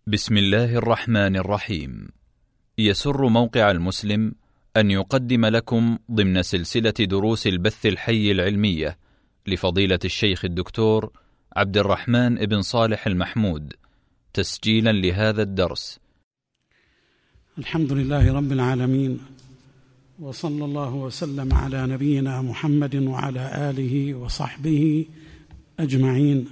بسم الله الرحمن الرحيم. يسر موقع المسلم أن يقدم لكم ضمن سلسلة دروس البث الحي العلمية لفضيلة الشيخ الدكتور عبد الرحمن بن صالح المحمود تسجيلا لهذا الدرس. الحمد لله رب العالمين، وصلى الله وسلم على نبينا محمد وعلى آله وصحبه أجمعين،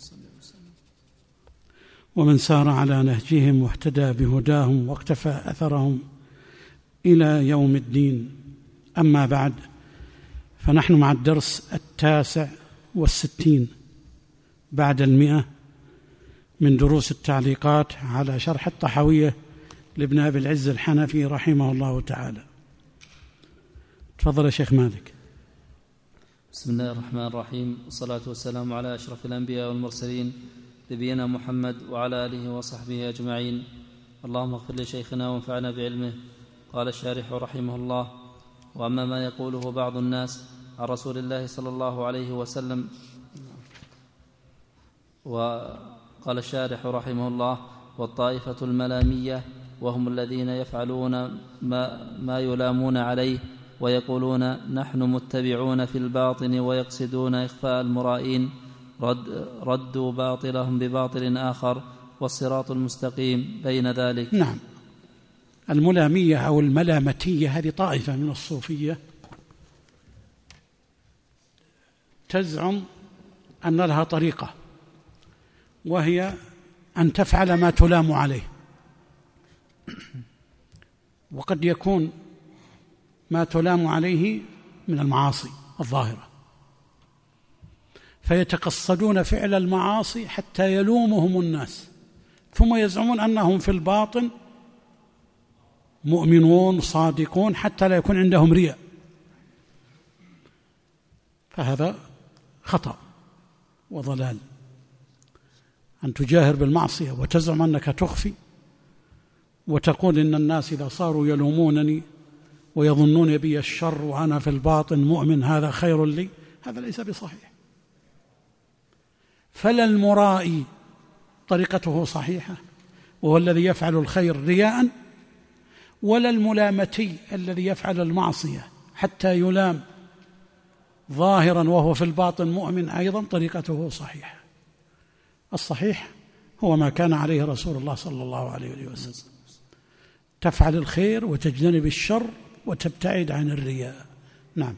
ومن سار على نهجهم واهتدى بهداهم واقتفى أثرهم إلى يوم الدين. أما بعد، فنحن مع الدرس 69 بعد 100 من دروس التعليقات على شرح الطحاوية لابن أبي العز الحنفي رحمه الله تعالى. تفضل يا شيخ مالك. بسم الله الرحمن الرحيم، والصلاة والسلام على أشرف الأنبياء والمرسلين نبينا محمد وعلى آله وصحبه أجمعين. اللهم اغفر لشيخنا وانفعنا بعلمه. قال الشارح رحمه الله: وأما ما يقوله بعض الناس عن رسول الله صلى الله عليه وسلم. وقال الشارح رحمه الله: والطائفة الملامية وهم الذين يفعلون ما يلامون عليه ويقولون نحن متبعون في الباطن ويقصدون إخفاء المرائين، ردوا باطلهم بباطل آخر، والصراط المستقيم بين ذلك. نعم، الملامية أو الملامتية هذه طائفة من الصوفية تزعم أن لها طريقة، وهي أن تفعل ما تلام عليه، وقد يكون ما تلام عليه من المعاصي الظاهرة، فيتقصدون فعل المعاصي حتى يلومهم الناس، ثم يزعمون أنهم في الباطن مؤمنون صادقون حتى لا يكون عندهم رياء. فهذا خطأ وضلال، أن تجاهر بالمعصية وتزعم أنك تخفي وتقول إن الناس إذا صاروا يلومونني ويظنون بي الشر وأنا في الباطن مؤمن هذا خير لي، هذا ليس بصحيح. فلا المرائي طريقته صحيحة وهو الذي يفعل الخير رياء، ولا الملامتي الذي يفعل المعصية حتى يلام ظاهرا وهو في الباطن مؤمن أيضا طريقته صحيحة. الصحيح هو ما كان عليه رسول الله صلى الله عليه وسلم، تفعل الخير وتجتنب الشر وتبتعد عن الرياء. نعم.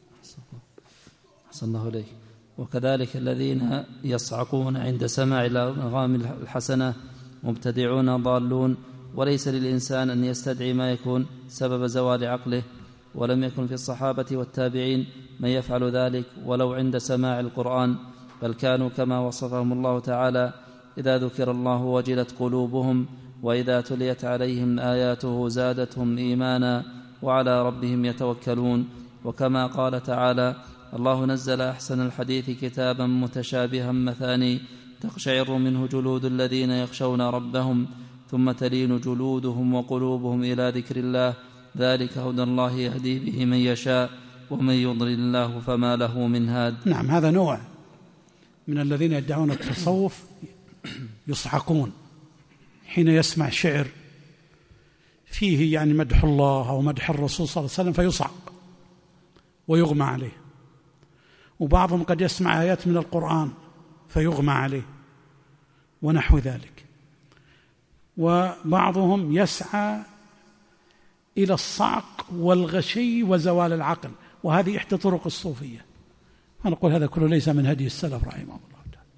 أحسن الله إليك. وكذلك الذين يصعقون عند سماع الأنغام الحسنة مبتدعون ضالون، وليس للإنسان أن يستدعي ما يكون سبب زوال عقله، ولم يكن في الصحابة والتابعين من يفعل ذلك ولو عند سماع القرآن، بل كانوا كما وصفهم الله تعالى: إذا ذكر الله وجلت قلوبهم وإذا تليت عليهم آياته زادتهم إيمانا وعلى ربهم يتوكلون. وكما قال تعالى: الله نزل أحسن الحديث كتابا متشابها مثاني تقشعر منه جلود الذين يخشون ربهم ثم تلين جلودهم وقلوبهم إلى ذكر الله، ذلك هدى الله يهدي به من يشاء ومن يضلل الله فما له من هاد. نعم، هذا نوع من الذين يدعون التصوف يصعقون حين يسمع شعر فيه يعني مدح الله أو مدح الرسول صلى الله عليه وسلم فيصعق ويغمى عليه، وبعضهم قد يسمع آيات من القرآن فيغمى عليه ونحو ذلك، وبعضهم يسعى إلى الصعق والغشي وزوال العقل، وهذه إحدى طرق الصوفية. فنقول هذا كله ليس من هدي السلف رحمه الله تعالى.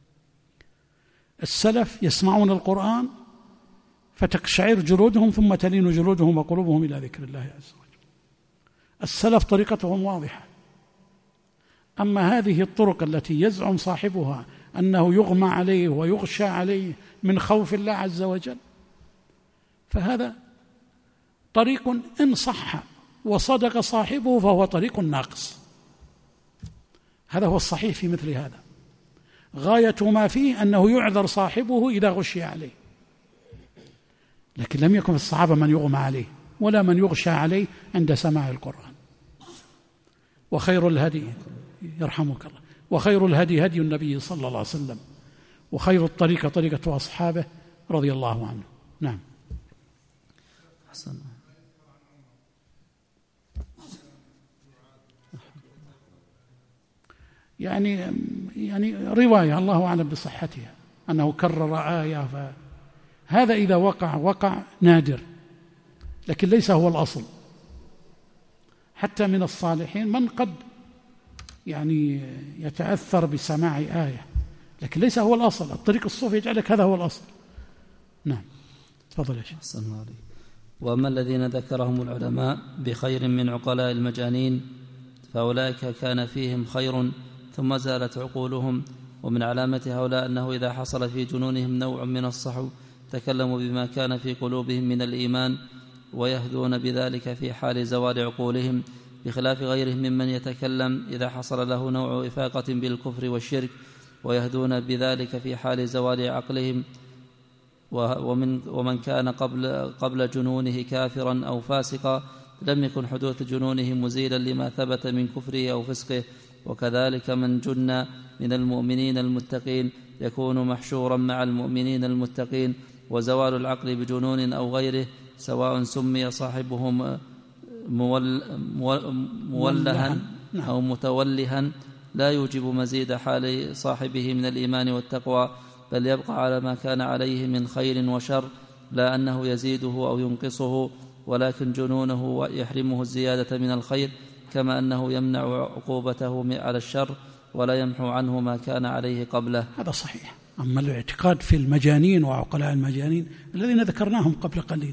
السلف يسمعون القرآن فتقشعر جلودهم ثم تلين جلودهم وقلوبهم إلى ذكر الله عز وجل. السلف طريقتهم واضحة. أما هذه الطرق التي يزعم صاحبها أنه يغمى عليه ويغشى عليه من خوف الله عز وجل، فهذا طريق إن صح وصدق صاحبه فهو طريق ناقص. هذا هو الصحيح في مثل هذا، غاية ما فيه أنه يعذر صاحبه إذا غشي عليه، لكن لم يكن في الصحابة من يغمى عليه ولا من يغشى عليه عند سماع القرآن. وخير الهدي، يرحمك الله، وخير الهدي هدي النبي صلى الله عليه وسلم، وخير الطريقة طريقة أصحابه، رضي الله عنه. نعم. أحسن. يعني رواية الله أعلم بصحتها أنه كرر آية، فهذا إذا وقع نادر، لكن ليس هو الأصل. حتى من الصالحين من قد يعني يتأثر بسماع آية، لكن ليس هو الأصل. الطريق الصوفي يجعلك هذا هو الأصل. نعم، تفضل يا شيخ. أحسن الله عليك. وأما الذين ذكرهم العلماء بخير من عقلاء المجانين فأولئك كان فيهم خير ثم زالت عقولهم. ومن علامة هؤلاء أنه إذا حصل في جنونهم نوع من الصحو تكلموا بما كان في قلوبهم من الإيمان ويهدون بذلك في حال زوال عقولهم، بخلاف غيرهم ممن يتكلم إذا حصل له نوع إفاقة بالكفر والشرك ويهدون بذلك في حال زوال عقلهم. ومن كان قبل جنونه كافرا أو فاسقا لم يكن حدوث جنونه مزيلا لما ثبت من كفره أو فسقه. وكذلك من جن من المؤمنين المتقين يكون محشورا مع المؤمنين المتقين. وزوال العقل بجنون أو غيره سواء سمي صاحبه مولها أو متولها لا يوجب مزيد حال صاحبه من الإيمان والتقوى، بل يبقى على ما كان عليه من خير وشر، لا أنه يزيده أو ينقصه، ولكن جنونه يحرمه الزيادة من الخير، كما أنه يمنع عقوبته على الشر ولا يمحو عنه ما كان عليه قبله. هذا صحيح. أما الاعتقاد في المجانين وعقلاء المجانين الذين ذكرناهم قبل قليل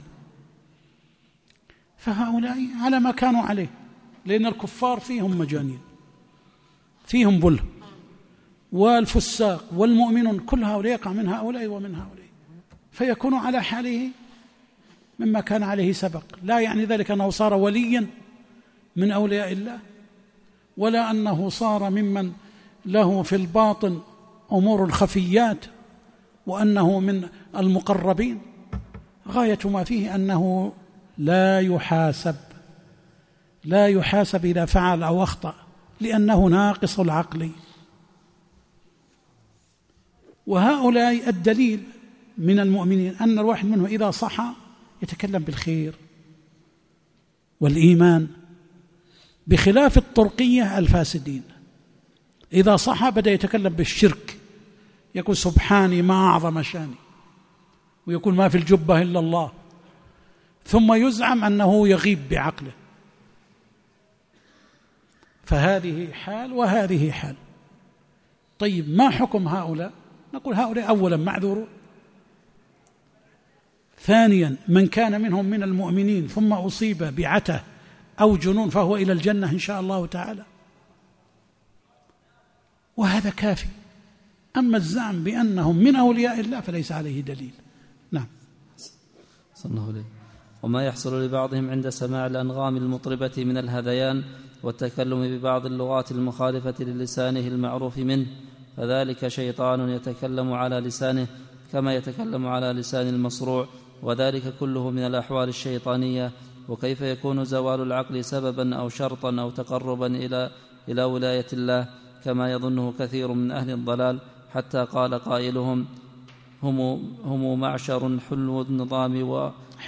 فهؤلاء على ما كانوا عليه، لأن الكفار فيهم مجانين، فيهم بله، والفساق والمؤمنون كل هؤلاء يقع من هؤلاء ومن هؤلاء، فيكون على حاله مما كان عليه سبق. لا يعني ذلك أنه صار وليا من أولياء الله، ولا أنه صار ممن له في الباطن أمور الخفيات وأنه من المقربين. غاية ما فيه أنه لا يحاسب إذا فعل أو أخطأ، لأنه ناقص العقل. وهؤلاء الدليل من المؤمنين أن الواحد منهم إذا صحى يتكلم بالخير والإيمان، بخلاف الطرقية الفاسدين إذا صحى بدأ يتكلم بالشرك، يقول سبحاني ما أعظم شاني، ويقول ما في الجبة إلا الله، ثم يزعم أنه يغيب بعقله. فهذه حال وهذه حال. طيب ما حكم هؤلاء؟ نقول هؤلاء أولا معذورون، ثانيا من كان منهم من المؤمنين ثم أصيب بعته أو جنون فهو إلى الجنة إن شاء الله تعالى، وهذا كافي. أما الزعم بأنهم من أولياء الله فليس عليه دليل. نعم. صلى الله عليه. وما يحصل لبعضهم عند سماع الأنغام المطربة من الهذيان والتكلم ببعض اللغات المخالفة للسانه المعروف منه، فذلك شيطان يتكلم على لسانه كما يتكلم على لسان المصروع، وذلك كله من الأحوال الشيطانية. وكيف يكون زوال العقل سببا أو شرطا أو تقربا إلى ولاية الله كما يظنه كثير من أهل الضلال، حتى قال قائلهم هم معشر حلوا النظام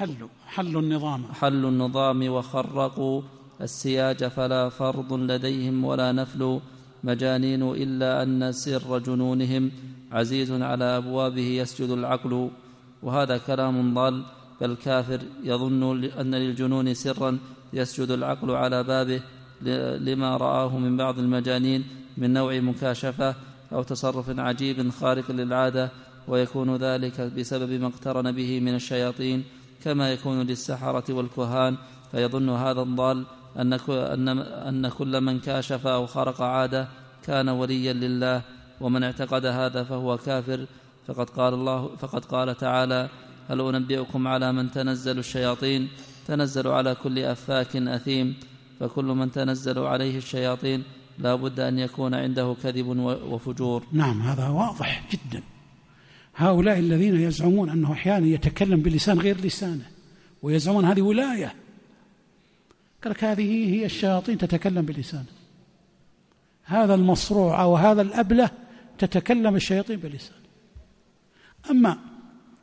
حلوا النظام وخرقوا السياج فلا فرض لديهم ولا نفل، مجانين إلا أن سر جنونهم عزيز على أبوابه يسجد العقل. وهذا كلام ضال، بل كافر يظن أن للجنون سرا يسجد العقل على بابه لما رآه من بعض المجانين من نوع مكاشفة أو تصرف عجيب خارق للعادة، ويكون ذلك بسبب ما اقترن به من الشياطين كما يكون للسحرة والكهان. فيظن هذا الضال أن كل من كاشف أو خرق عادة كان وليا لله، ومن اعتقد هذا فهو كافر. فقد قال تعالى: هل أنبئكم على من تنزل الشياطين؟ تنزل على كل أفاك أثيم، فكل من تنزل عليه الشياطين لا بد أن يكون عنده كذب وفجور. نعم، هذا واضح جدا. هؤلاء الذين يزعمون أنه أحيانا يتكلم بلسان غير لسانه ويزعمون هذه ولاية، قال لك هذه هي الشياطين تتكلم بلسانه، هذا المصروع أو هذا الأبله تتكلم الشياطين بلسانه. أما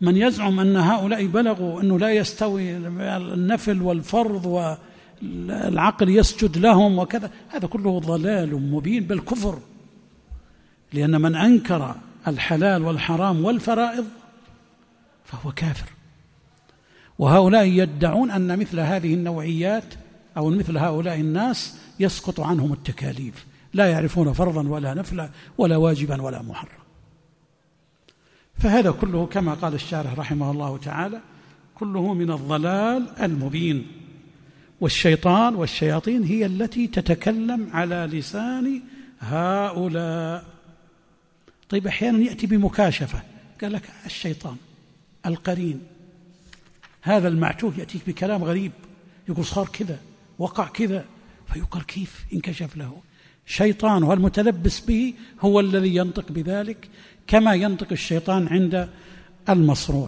من يزعم أن هؤلاء بلغوا أنه لا يستوي النفل والفرض والعقل يسجد لهم وكذا، هذا كله ضلال مبين بل كفر، لأن من أنكر الحلال والحرام والفرائض فهو كافر. وهؤلاء يدعون أن مثل هذه النوعيات أو مثل هؤلاء الناس يسقط عنهم التكاليف، لا يعرفون فرضا ولا نفلا ولا واجبا ولا محرم. فهذا كله كما قال الشارح رحمه الله تعالى كله من الضلال المبين. والشيطان والشياطين هي التي تتكلم على لسان هؤلاء. طيب أحيانا يأتي بمكاشفة، قال لك الشيطان القرين هذا المعتوه يأتيك بكلام غريب، يقول صار كذا وقع كذا، فيقال كيف انكشف له شيطان، والمتلبس به هو الذي ينطق بذلك كما ينطق الشيطان عند المصروع.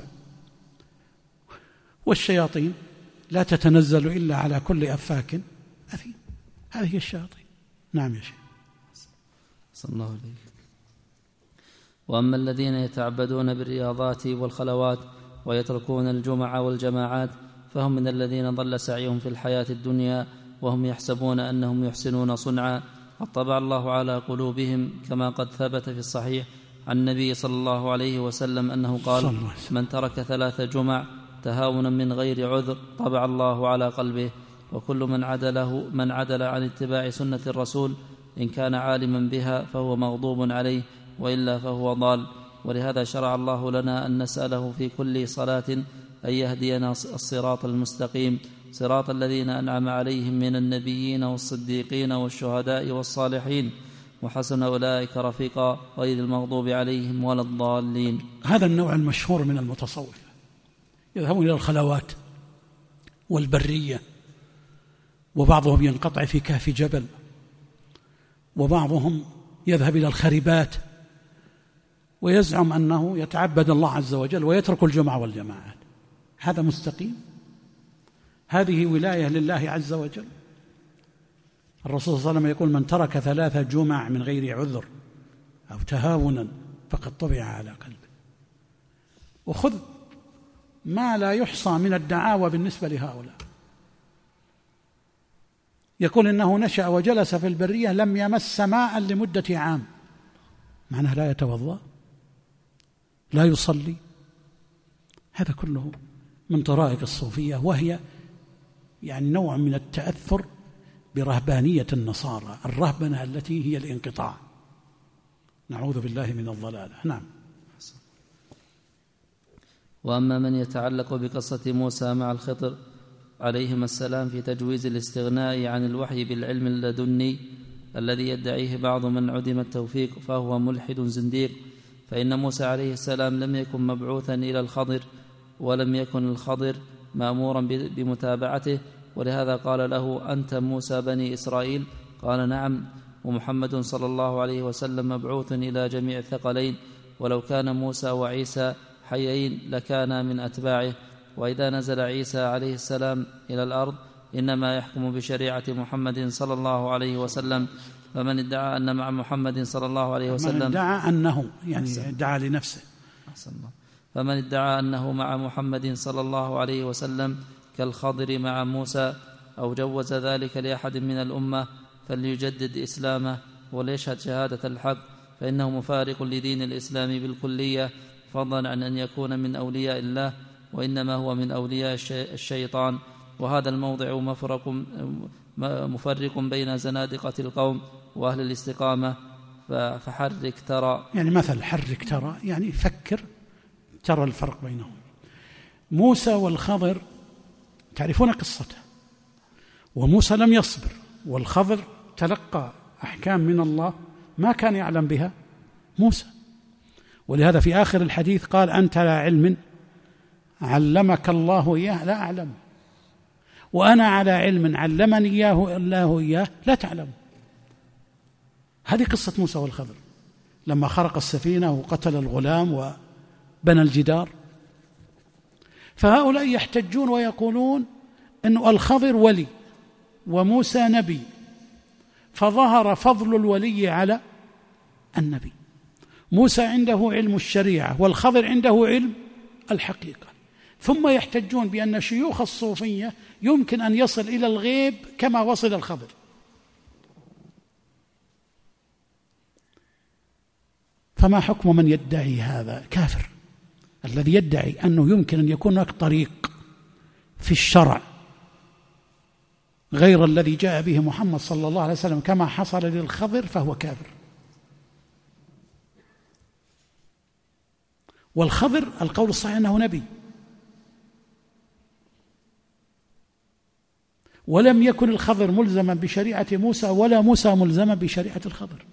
والشياطين لا تتنزل إلا على كل أفاك أثيم، هذه هي الشياطين. نعم يا شيخ. صلى الله عليه. وأما الذين يتعبدون بالرياضات والخلوات ويتركون الجمع والجماعات فهم من الذين ضل سعيهم في الحياة الدنيا وهم يحسبون أنهم يحسنون صنعا، قد طبع الله على قلوبهم، كما قد ثبت في الصحيح عن النبي صلى الله عليه وسلم أنه قال: من ترك 3 جمع تهاونا من غير عذر طبع الله على قلبه. وكل من عدل عن اتباع سنة الرسول إن كان عالما بها فهو مغضوب عليه، وإلا فهو ضال. ولهذا شرع الله لنا أن نسأله في كل صلاة أن يهدينا الصراط المستقيم، صراط الذين أنعم عليهم من النبيين والصديقين والشهداء والصالحين وحسن أولئك رفيقا، غير المغضوب عليهم ولا الضالين. هذا النوع المشهور من المتصوفة، يذهبون إلى الخلوات والبرية، وبعضهم ينقطع في كهف جبل، وبعضهم يذهب إلى الخربات ويزعم أنه يتعبد الله عز وجل ويترك الجمع والجماعات. هذا مستقيم؟ هذه ولاية لله عز وجل؟ الرسول صلى الله عليه وسلم يقول: من ترك 3 جمع من غير عذر أو تهاونا فقد طبع على قلبه. وخذ ما لا يحصى من الدعاوى بالنسبة لهؤلاء. يقول إنه نشأ وجلس في البرية لم يمس ماء لمدة عام، معناه لا يتوضأ لا يصلي. هذا كله من طرائق الصوفية، وهي يعني نوع من التأثر برهبانية النصارى، الرهبنة التي هي الانقطاع. نعوذ بالله من الضلالة. نعم. وأما من يتعلق بقصة موسى مع الخضر عليهما السلام في تجويز الاستغناء عن الوحي بالعلم اللدني الذي يدعيه بعض من عدم التوفيق فهو ملحد زنديق، فإن موسى عليه السلام لم يكن مبعوثا إلى الخضر، ولم يكن الخضر مأمورا بمتابعته، ولهذا قال له: أنت موسى بني إسرائيل؟ قال: نعم. ومحمد صلى الله عليه وسلم مبعوث إلى جميع الثقلين، ولو كان موسى وعيسى حيين لكان من أتباعه. وإذا نزل عيسى عليه السلام إلى الأرض إنما يحكم بشريعة محمد صلى الله عليه وسلم. فمن ادعى أن مع محمد صلى الله عليه وسلم، من ادعى أنه يعني ادعى لنفسه، فمن ادعى أنه مع محمد صلى الله عليه وسلم كالخضر مع موسى أو جوز ذلك لأحد من الأمة فليجدد إسلامه وليشهد شهادة الحق، فإنه مفارق لدين الإسلام بالكلية، فضلا عن أن يكون من أولياء الله، وإنما هو من أولياء الشيطان. وهذا الموضع مفرق بين زنادقة القوم وأهل الاستقامة. فحرك ترى، يعني مثل حرك ترى يعني فكر ترى الفرق بينهم. موسى والخضر تعرفون قصته، وموسى لم يصبر، والخضر تلقى أحكام من الله ما كان يعلم بها موسى. ولهذا في آخر الحديث قال: أنت لا علم علمك الله إياه لا أعلم، وأنا على علم علمني إياه الله إياه لا تعلم. هذه قصة موسى والخضر لما خرق السفينة وقتل الغلام وبنى الجدار. فهؤلاء يحتجون ويقولون أن الخضر ولي وموسى نبي، فظهر فضل الولي على النبي. موسى عنده علم الشريعة والخضر عنده علم الحقيقة، ثم يحتجون بأن شيوخ الصوفية يمكن أن يصل إلى الغيب كما وصل الخضر. فما حكم من يدعي هذا؟ كافر. الذي يدعي أنه يمكن أن يكون هناك طريق في الشرع غير الذي جاء به محمد صلى الله عليه وسلم كما حصل للخضر فهو كافر. والخضر القول الصحيح أنه نبي، ولم يكن الخضر ملزما بشريعة موسى ولا موسى ملزما بشريعة الخضر.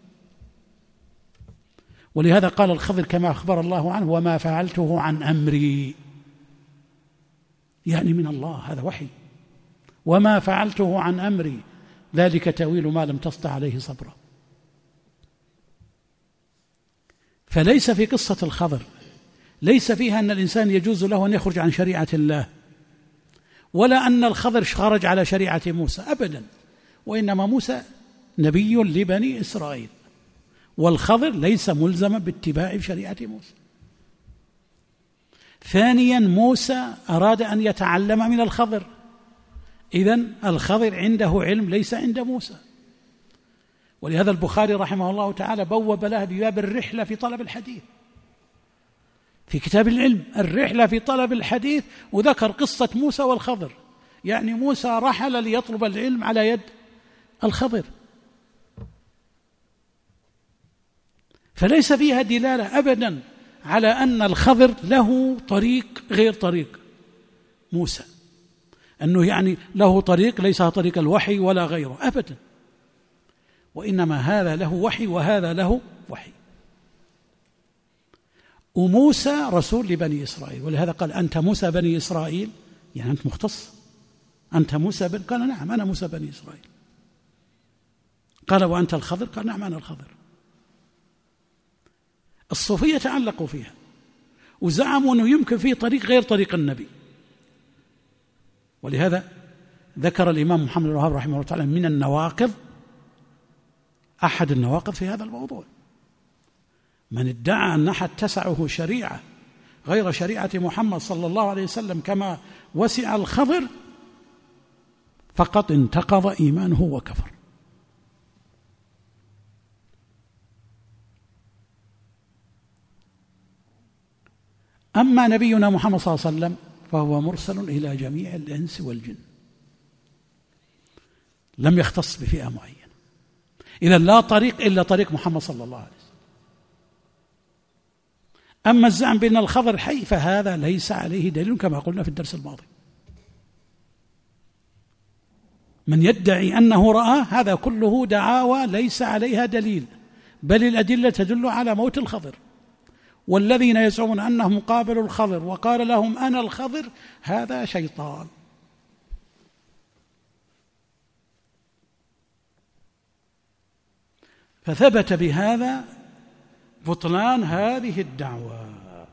ولهذا قال الخضر كما أخبر الله عنه: وما فعلته عن أمري، يعني من الله، هذا وحي. وما فعلته عن أمري ذلك تأويل ما لم تسطع عليه صبرا. فليس في قصة الخضر ليس فيها أن الإنسان يجوز له أن يخرج عن شريعة الله، ولا أن الخضر خرج على شريعة موسى أبدا، وإنما موسى نبي لبني إسرائيل، والخضر ليس ملزما باتباع شريعة موسى. ثانيا، موسى أراد أن يتعلم من الخضر، إذن الخضر عنده علم ليس عند موسى. ولهذا البخاري رحمه الله تعالى بوب له بباب الرحلة في طلب الحديث في كتاب العلم، الرحلة في طلب الحديث، وذكر قصة موسى والخضر، يعني موسى رحل ليطلب العلم على يد الخضر. فليس فيها دلالة أبدا على أن الخضر له طريق غير طريق موسى، أنه يعني له طريق ليس طريق الوحي ولا غيره أبدا، وإنما هذا له وحي وهذا له وحي. وموسى رسول لبني إسرائيل، ولهذا قال: أنت موسى بني إسرائيل، يعني أنت مختص، أنت موسى قال: نعم أنا موسى بني إسرائيل. قال: وأنت الخضر؟ قال: نعم أنا الخضر. الصوفية تعلقوا فيها وزعموا أنه يمكن فيه طريق غير طريق النبي. ولهذا ذكر الإمام محمد بن الوهاب رحمه الله تعالى من النواقض، أحد النواقض في هذا الموضوع: من ادعى أن أحد تسعه شريعة غير شريعة محمد صلى الله عليه وسلم كما وسع الخضر فقد انتقض إيمانه وكفر. أما نبينا محمد صلى الله عليه وسلم فهو مرسل إلى جميع الإنس والجن، لم يختص بفئة معينة. إذا لا طريق إلا طريق محمد صلى الله عليه وسلم. أما الزعم بأن الخضر حي فهذا ليس عليه دليل كما قلنا في الدرس الماضي. من يدعي أنه رآه هذا كله دعاوى ليس عليها دليل، بل الأدلة تدل على موت الخضر. والذين يزعمون أنهم قابلوا الخضر وقال لهم أنا الخضر هذا شيطان. فثبت بهذا بطلان هذه الدعوة.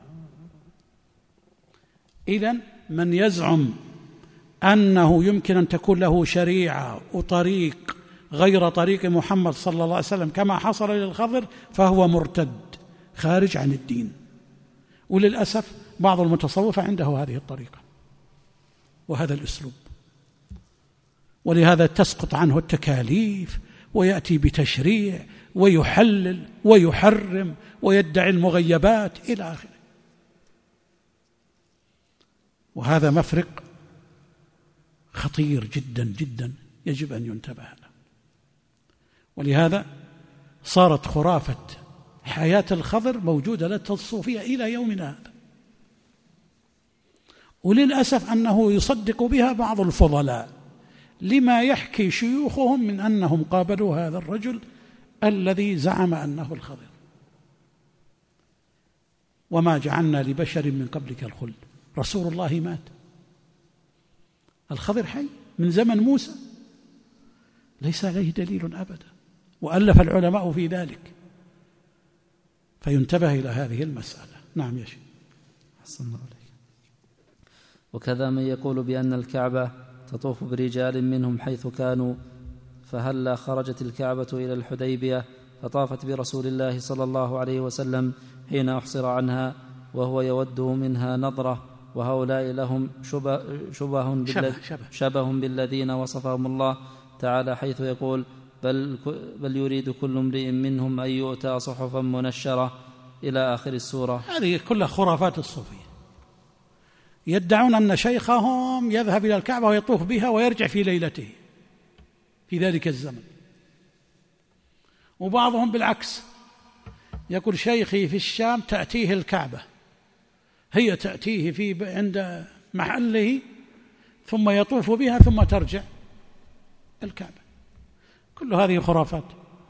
إذن من يزعم أنه يمكن أن تكون له شريعة وطريق غير طريق محمد صلى الله عليه وسلم كما حصل للخضر فهو مرتد خارج عن الدين. وللأسف بعض المتصوفة عنده هذه الطريقة وهذا الأسلوب، ولهذا تسقط عنه التكاليف ويأتي بتشريع ويحلل ويحرم ويدعي المغيبات إلى آخره. وهذا مفرق خطير جدا جدا يجب أن ينتبه له. ولهذا صارت خرافة حياة الخضر موجودة لدى الصوفية إلى يومنا هذا، وللأسف أنه يصدق بها بعض الفضلاء لما يحكي شيوخهم من أنهم قابلوا هذا الرجل الذي زعم أنه الخضر. وما جعلنا لبشر من قبلك الخلد، رسول الله مات، الخضر حي من زمن موسى، ليس عليه دليل أبدا، وألف العلماء في ذلك. فينتبه إلى هذه المسألة. نعم يا شيخ. أحسن الله عليك. وكذا من يقول بأن الكعبة تطوف برجال منهم حيث كانوا، فهلا خرجت الكعبة إلى الحديبية فطافت برسول الله صلى الله عليه وسلم حين أحصر عنها، وهو يود منها نظرة، وهؤلاء لهم شبه بالذين وصفهم الله تعالى حيث يقول بل يريد كل امرئ منهم أن يؤتى صحفا منشرة إلى آخر السورة. هذه كلها خرافات الصوفية، يدعون أن شيخهم يذهب إلى الكعبة ويطوف بها ويرجع في ليلته في ذلك الزمن، وبعضهم بالعكس يقول شيخي في الشام تأتيه الكعبة، هي تأتيه عند محله ثم يطوف بها ثم ترجع الكعبة. كل هذه خرافات،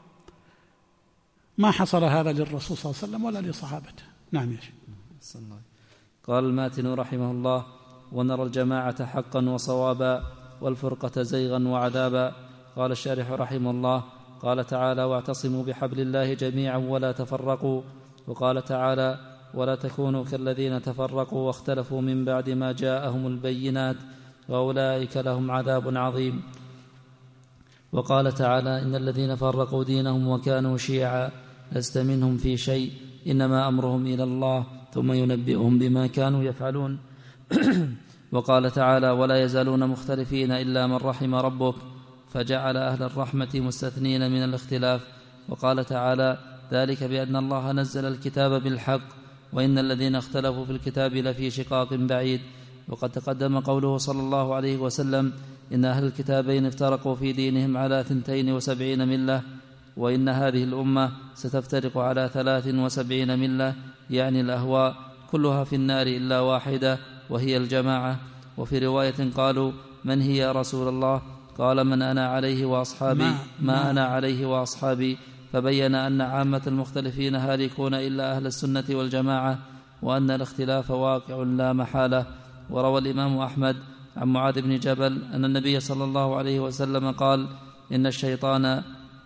ما حصل هذا للرسول صلى الله عليه وسلم ولا لصحابته. نعم يا شيخ. قال الماتن رحمه الله: ونرى الجماعة حقا وصوابا والفرقة زيغا وعذابا. قال الشارح رحمه الله: قال تعالى: واعتصموا بحبل الله جميعا ولا تفرقوا. وقال تعالى: ولا تكونوا كالذين تفرقوا واختلفوا من بعد ما جاءهم البينات وأولئك لهم عذاب عظيم. وقال تعالى: إن الذين فرقوا دينهم وكانوا شيعا لست منهم في شيء إنما أمرهم إلى الله ثم ينبئهم بما كانوا يفعلون. وقال تعالى: ولا يزالون مختلفين إلا من رحم ربك، فجعل أهل الرحمة مستثنين من الاختلاف. وقال تعالى: ذلك بأن الله نزل الكتاب بالحق وإن الذين اختلفوا في الكتاب لفي شقاق بعيد. وقد تقدم قوله صلى الله عليه وسلم: إن أهل الكتابين افترقوا في دينهم على 72 ملة، وإن هذه الأمة ستفترق على 73 ملة، يعني الأهواء كلها في النار إلا واحدة وهي الجماعة. وفي رواية قالوا: من هي يا رسول الله؟ قال: من أنا عليه وأصحابي ما أنا عليه وأصحابي. فبين أن عامة المختلفين هالكون إلا أهل السنة والجماعة، وأن الاختلاف واقع لا محالة. وروى الإمام أحمد عن معاذ بن جبل أن النبي صلى الله عليه وسلم قال: إن الشيطان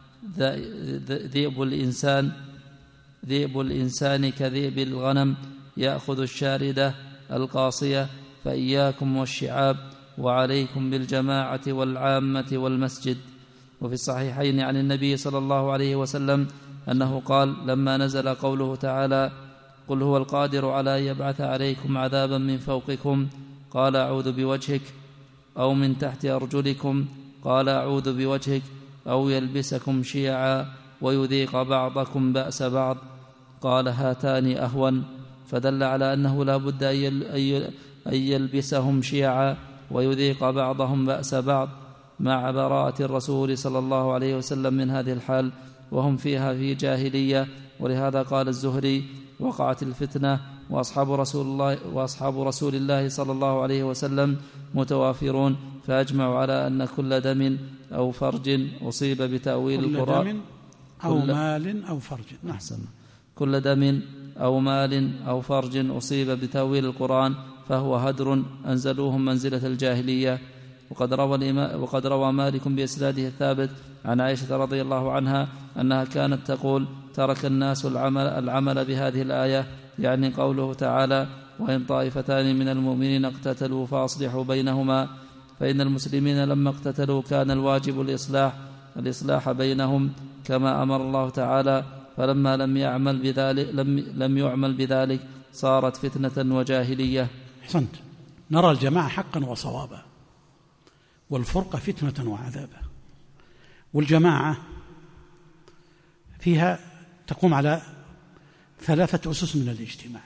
ذئب الإنسان كذئب الغنم يأخذ الشاردة القاصية، فإياكم والشعاب وعليكم بالجماعة والعامة والمسجد. وفي الصحيحين عن النبي صلى الله عليه وسلم أنه قال لما نزل قوله تعالى: قل هو القادر على أن يبعث عليكم عذابا من فوقكم، قال: أعوذ بوجهك، أو من تحت أرجلكم، قال: أعوذ بوجهك، أو يلبسكم شيعا ويذيق بعضكم بأس بعض، قال: هاتان أهون. فدل على أنه لا بد أن يلبسهم شيعا ويذيق بعضهم بأس بعض، مع براءة الرسول صلى الله عليه وسلم من هذه الحال وهم فيها في جاهلية. ولهذا قال الزهري: وقعت الفتنة وأصحاب رسول الله صلى الله عليه وسلم متوافرون، فأجمعوا على أن كل دم أو فرج أصيب بتأويل القرآن، كل دم أو مال أو فرج، كل دم أو مال أو فرج أصيب بتأويل القرآن فهو هدر أنزلوهم منزلة الجاهلية. وقد روى مالك بإسناده الثابت عن عائشة رضي الله عنها أنها كانت تقول: ترك الناس العمل بهذه الآية، يعني قوله تعالى: وإن طائفتان من المؤمنين اقتتلوا فأصلحوا بينهما. فإن المسلمين لما اقتتلوا كان الواجب الإصلاح بينهم كما أمر الله تعالى، فلما لم يعمل بذلك صارت فتنة وجاهلية. أحسنت. نرى الجماعة حقا وصوابا، والفرقة فتنة وعذابا. والجماعة فيها تقوم على 3 أسس من الاجتماع.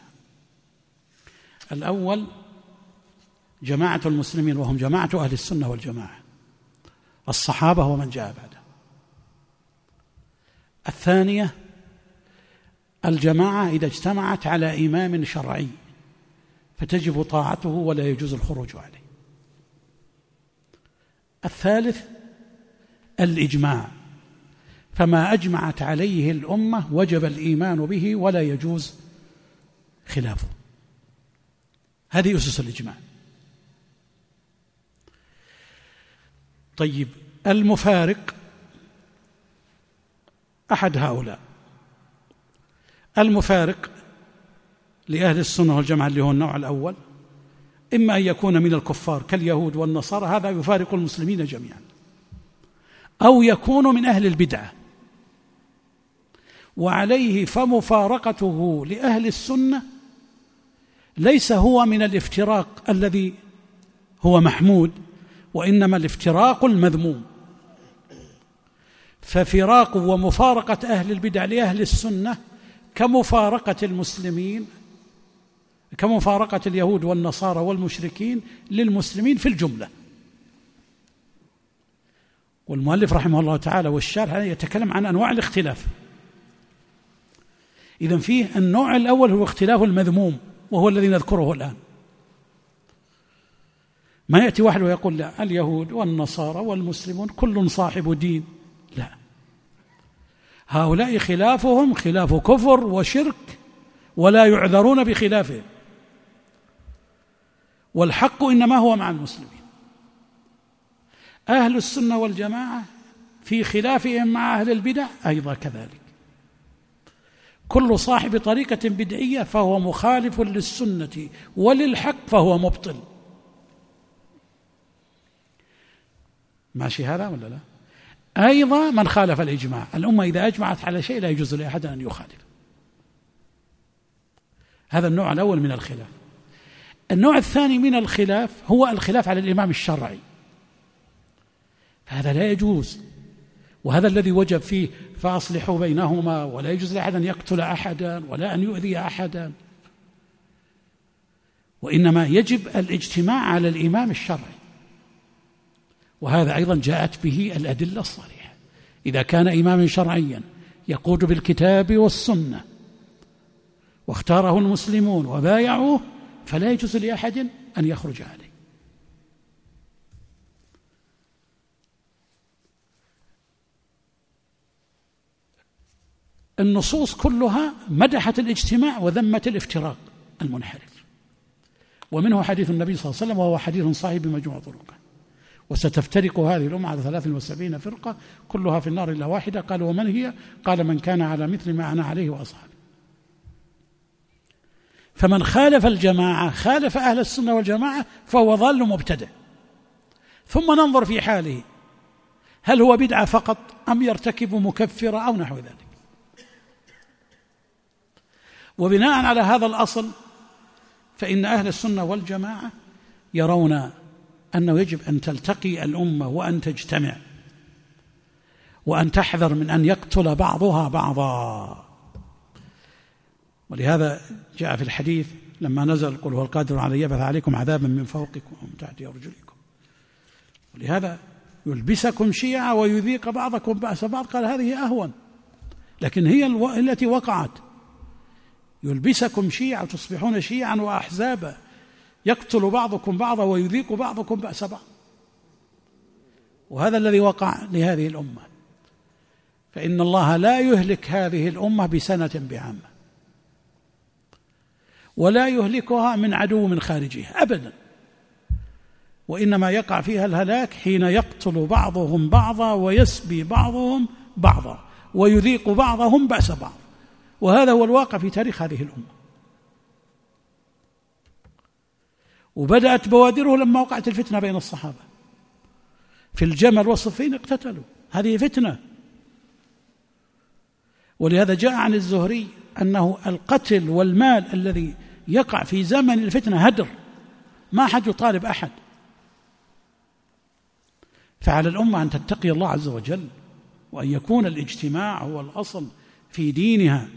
الأول جماعة المسلمين، وهم جماعة أهل السنة والجماعة، الصحابة ومن جاء بعده. الثانية الجماعة إذا اجتمعت على إمام شرعي فتجب طاعته ولا يجوز الخروج عليه. الثالث الإجماع، فما أجمعت عليه الأمة وجب الإيمان به ولا يجوز خلافه. هذه أسس الإجماع. طيب، المفارق أحد هؤلاء. المفارق لأهل السنة والجماعة اللي هو النوع الأول، إما أن يكون من الكفار كاليهود والنصارى، هذا يفارق المسلمين جميعا، أو يكون من أهل البدعة، وعليه فمفارقته لأهل السنة ليس هو من الافتراق الذي هو محمود، وإنما الافتراق المذموم. ففراق ومفارقة أهل البدع لأهل السنة كمفارقة المسلمين، كمفارقة اليهود والنصارى والمشركين للمسلمين في الجملة. والمؤلف رحمه الله تعالى والشارح يتكلم عن أنواع الاختلاف. إذن فيه النوع الأول هو اختلاف المذموم، وهو الذي نذكره الآن. ما يأتي واحد ويقول لا، اليهود والنصارى والمسلمون كل صاحب دين، لا، هؤلاء خلافهم خلاف كفر وشرك ولا يعذرون بخلافهم، والحق إنما هو مع المسلمين. أهل السنة والجماعة في خلافهم مع أهل البدع أيضا كذلك. كل صاحب طريقة بدعية فهو مخالف للسنة وللحق فهو مبطل. ماشي هذا ولا لا؟ أيضا من خالف الإجماع، الأمة إذا أجمعت على شيء لا يجوز لأحد أن يخالف. هذا النوع الأول من الخلاف. النوع الثاني من الخلاف هو الخلاف على الإمام الشرعي، هذا لا يجوز، وهذا الذي وجب فيه فأصلحوا بينهما، ولا يجوز لأحد أن يقتل أحدا ولا أن يؤذي أحدا، وإنما يجب الاجتماع على الإمام الشرعي. وهذا أيضا جاءت به الأدلة الصريحة. إذا كان إماما شرعيا يقود بالكتاب والسنة واختاره المسلمون وبايعوه فلا يجوز لأحد أن يخرج عليه. النصوص كلها مدحت الاجتماع وذمت الافتراق المنحرف، ومنه حديث النبي صلى الله عليه وسلم وهو حديث صحيح بمجموع طرقه: وستفترق هذه الأمة على 73 فرقة كلها في النار إلا واحدة. قال ومن هي؟ قال من كان على مثل ما أنا عليه وأصحابي. فمن خالف الجماعة خالف أهل السنة والجماعة فهو ضال مبتدع. ثم ننظر في حاله، هل هو بدعة فقط أم يرتكب مكفرة أو نحو ذلك. وبناء على هذا الأصل فإن أهل السنة والجماعة يرون أنه يجب أن تلتقي الأمة وأن تجتمع وأن تحذر من أن يقتل بعضها بعضا. ولهذا جاء في الحديث لما نزل قل هو القادر على يبعث عليكم عذابا من فوقكم ومن تحت أرجلكم، ولهذا يلبسكم شيعا ويذيق بعضكم بأس بعض. قال هذه أهون، لكن هي التي وقعت. يلبسكم شيعا وتصبحون شيعا وأحزابا، يقتل بعضكم بعضا ويذيق بعضكم بأس بعض. وهذا الذي وقع لهذه الأمة. فإن الله لا يهلك هذه الأمة بسنة بعامة، ولا يهلكها من عدو من خارجها أبدا، وإنما يقع فيها الهلاك حين يقتل بعضهم بعضا ويسبي بعضهم بعضا ويذيق بعضهم بأس بعض. وهذا هو الواقع في تاريخ هذه الأمة. وبدأت بوادره لما وقعت الفتنة بين الصحابة في الجمل والصفين، اقتتلوا، هذه فتنة. ولهذا جاء عن الزهري أنه القتل والمال الذي يقع في زمن الفتنة هدر، ما حد يطالب أحد. فعلى الأمة أن تتقي الله عز وجل، وأن يكون الاجتماع هو الأصل في دينها،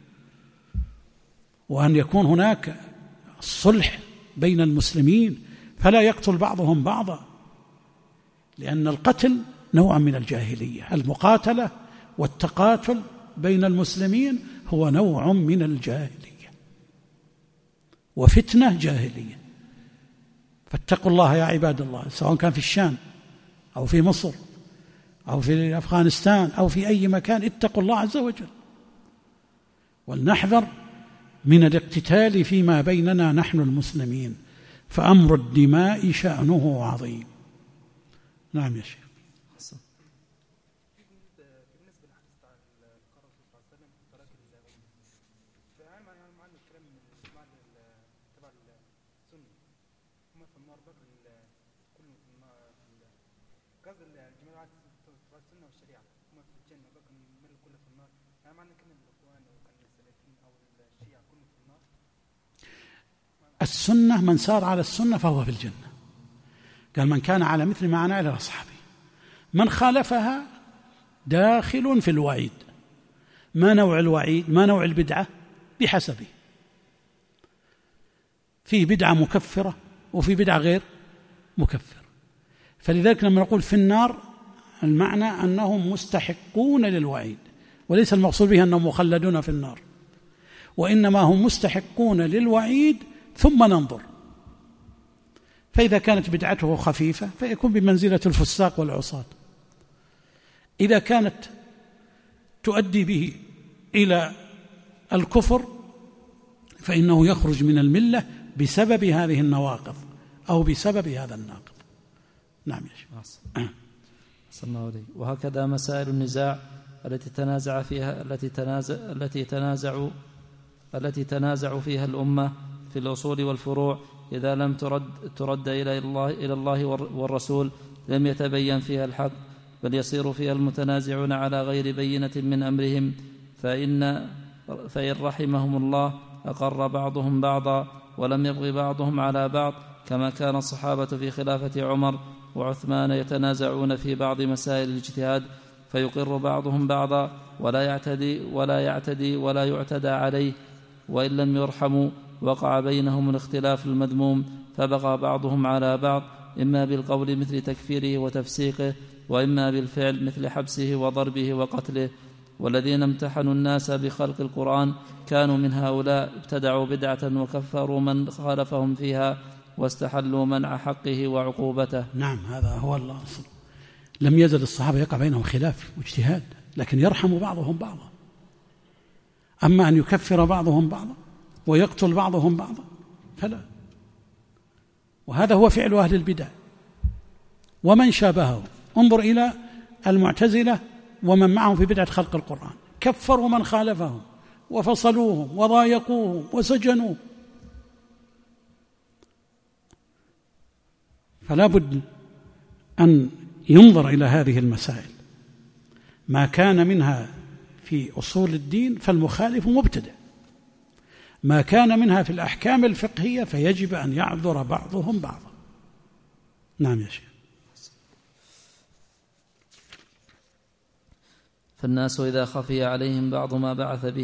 وأن يكون هناك الصلح بين المسلمين، فلا يقتل بعضهم بعضا، لأن القتل نوع من الجاهلية. المقاتلة والتقاتل بين المسلمين هو نوع من الجاهلية وفتنة جاهلية. فاتقوا الله يا عباد الله، سواء كان في الشام أو في مصر أو في أفغانستان أو في أي مكان، اتقوا الله عز وجل، ولنحذر من الاقتتال فيما بيننا نحن المسلمين، فأمر الدماء شأنه عظيم. نعم يا شيخ. بالنسبة للحديث عن القرآن صلى الله عليه وسلم في تراك الأمة، فأنا مع الكلام من تبع السنة هم في النار بقى كلهم في النار، قصد الجماعة تبع السنة والشريعة هم في الجنة بقى الملك كله في النار. يعني معنى كلام الإخوان وكان السلفيين أو الشيعة كلهم في النار. السنة من سار على السنة فهو في الجنة. قال من كان على مثل ما أنا على أصحابي، من خالفها داخل في الوعيد. ما نوع الوعيد؟ ما نوع البدعة؟ بحسبه، في بدعة مكفرة وفي بدعة غير مكفرة. فلذلك لما نقول في النار المعنى أنهم مستحقون للوعيد، وليس المقصود به أنهم مخلدون في النار، وإنما هم مستحقون للوعيد ثم ننظر. فإذا كانت بدعته خفيفة فيكون بمنزلة الفساق والعصاة، إذا كانت تؤدي به إلى الكفر فإنه يخرج من الملة بسبب هذه النواقض أو بسبب هذا الناقض. نعم يا شيخ. وهكذا مسائل النزاع التي تنازع فيها الأمة في الأصول والفروع، إذا لم ترد إلى الله والرسول لم يتبين فيها الحق، بل يصير فيها المتنازعون على غير بينة من أمرهم، فإن رحمهم الله أقر بعضهم بعضا ولم يبغ بعضهم على بعض، كما كان الصحابة في خلافة عمر وعثمان يتنازعون في بعض مسائل الاجتهاد، فيقر بعضهم بعضا ولا يعتدي ولا يعتدى عليه، وإن لم يرحموا وقع بينهم الاختلاف المذموم، فبغى بعضهم على بعض، إما بالقول مثل تكفيره وتفسيقه، وإما بالفعل مثل حبسه وضربه وقتله. والذين امتحنوا الناس بخلق القرآن كانوا من هؤلاء، ابتدعوا بدعة وكفروا من خالفهم فيها واستحلوا منع حقه وعقوبته. نعم، هذا هو الأصل. لم يزل الصحابة يقع بينهم خلاف واجتهاد، لكن يرحم بعضهم بعضا. أما أن يكفر بعضهم بعضا ويقتل بعضهم بعضا فلا. وهذا هو فعل أهل البدع ومن شابهه. انظر إلى المعتزلة ومن معهم في بدعة خلق القرآن، كفروا من خالفهم وفصلوهم وضايقوهم وسجنوهم. فلا بد أن ينظر إلى هذه المسائل، ما كان منها في أصول الدين فالمخالف مبتدع، ما كان منها في الأحكام الفقهية فيجب أن يعذر بعضهم بعضا. نعم يا شيخ. فالناس إذا خفي عليهم بعض ما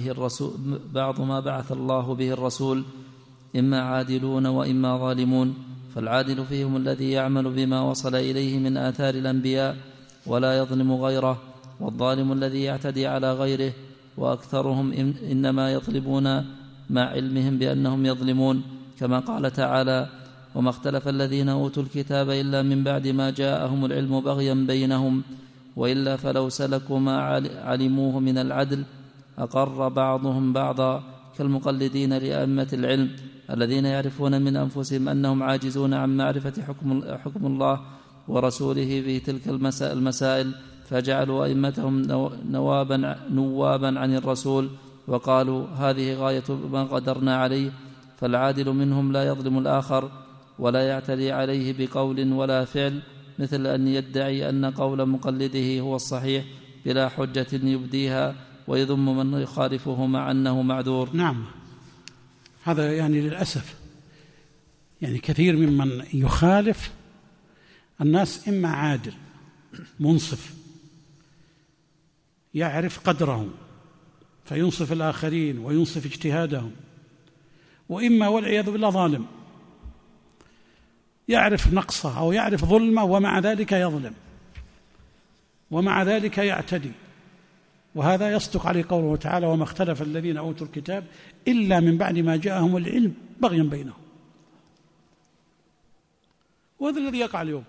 بعث الله به الرسول إما عادلون وإما ظالمون، فالعادل فيهم الذي يعمل بما وصل إليه من آثار الأنبياء ولا يظلم غيره، والظالم الذي يعتدي على غيره، وأكثرهم إنما يطلبون مع علمهم بأنهم يظلمون، كما قال تعالى: وما اختلف الذين أوتوا الكتاب إلا من بعد ما جاءهم العلم بغيا بينهم، وإلا فلو سلكوا ما علموه من العدل أقر بعضهم بعضا، كالمقلدين لأئمة العلم الذين يعرفون من أنفسهم أنهم عاجزون عن معرفة حكم الله ورسوله في تلك المسائل، فجعلوا أئمتهم نوابا عن الرسول، وقالوا هذه غاية ما قدرنا عليه. فالعادل منهم لا يظلم الآخر ولا يعتدي عليه بقول ولا فعل، مثل أن يدعي أن قول مقلده هو الصحيح بلا حجة يبديها، ويذم من يخالفه مع أنه معذور. نعم، هذا يعني للأسف يعني كثير ممن يخالف الناس إما عادل منصف يعرف قدرهم فينصف الآخرين وينصف اجتهادهم، وإما والعياذ بالله ظالم يعرف نقصه أو يعرف ظلمه ومع ذلك يظلم ومع ذلك يعتدي. وهذا يصدق عليه قوله تعالى: وما اختلف الذين أوتوا الكتاب إلا من بعد ما جاءهم العلم بغيا بينهم. وهذا الذي يقع اليوم،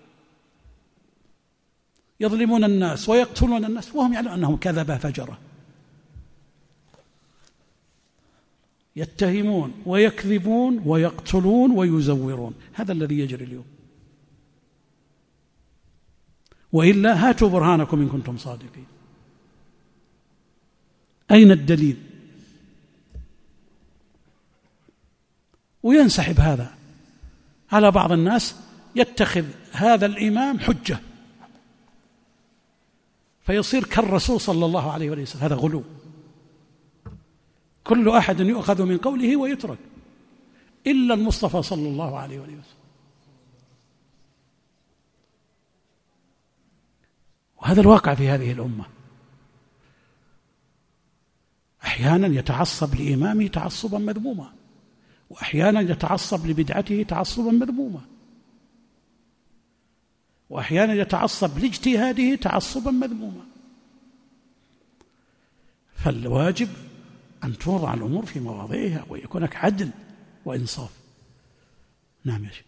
يظلمون الناس ويقتلون الناس وهم يعلمون أنهم كذبة فجرة، يتهمون ويكذبون ويقتلون ويزورون. هذا الذي يجري اليوم. وإلا هاتوا برهانكم إن كنتم صادقين. أين الدليل؟ وينسحب هذا على بعض الناس، يتخذ هذا الإمام حجة فيصير كالرسول صلى الله عليه وسلم. هذا غلو، كل أحد يؤخذ من قوله ويترك. إلا المصطفى صلى الله عليه وسلم. وهذا الواقع في هذه الأمة. أحيانا يتعصب لإمامه تعصبا مذموما، وأحيانا يتعصب لبدعته تعصبا مذموما، وأحيانا يتعصب لاجتهاده تعصبا مذموما. فالواجب أن توضع الأمور في مواضعها ويكون هناك عدل وإنصاف. نعم يا شيخ.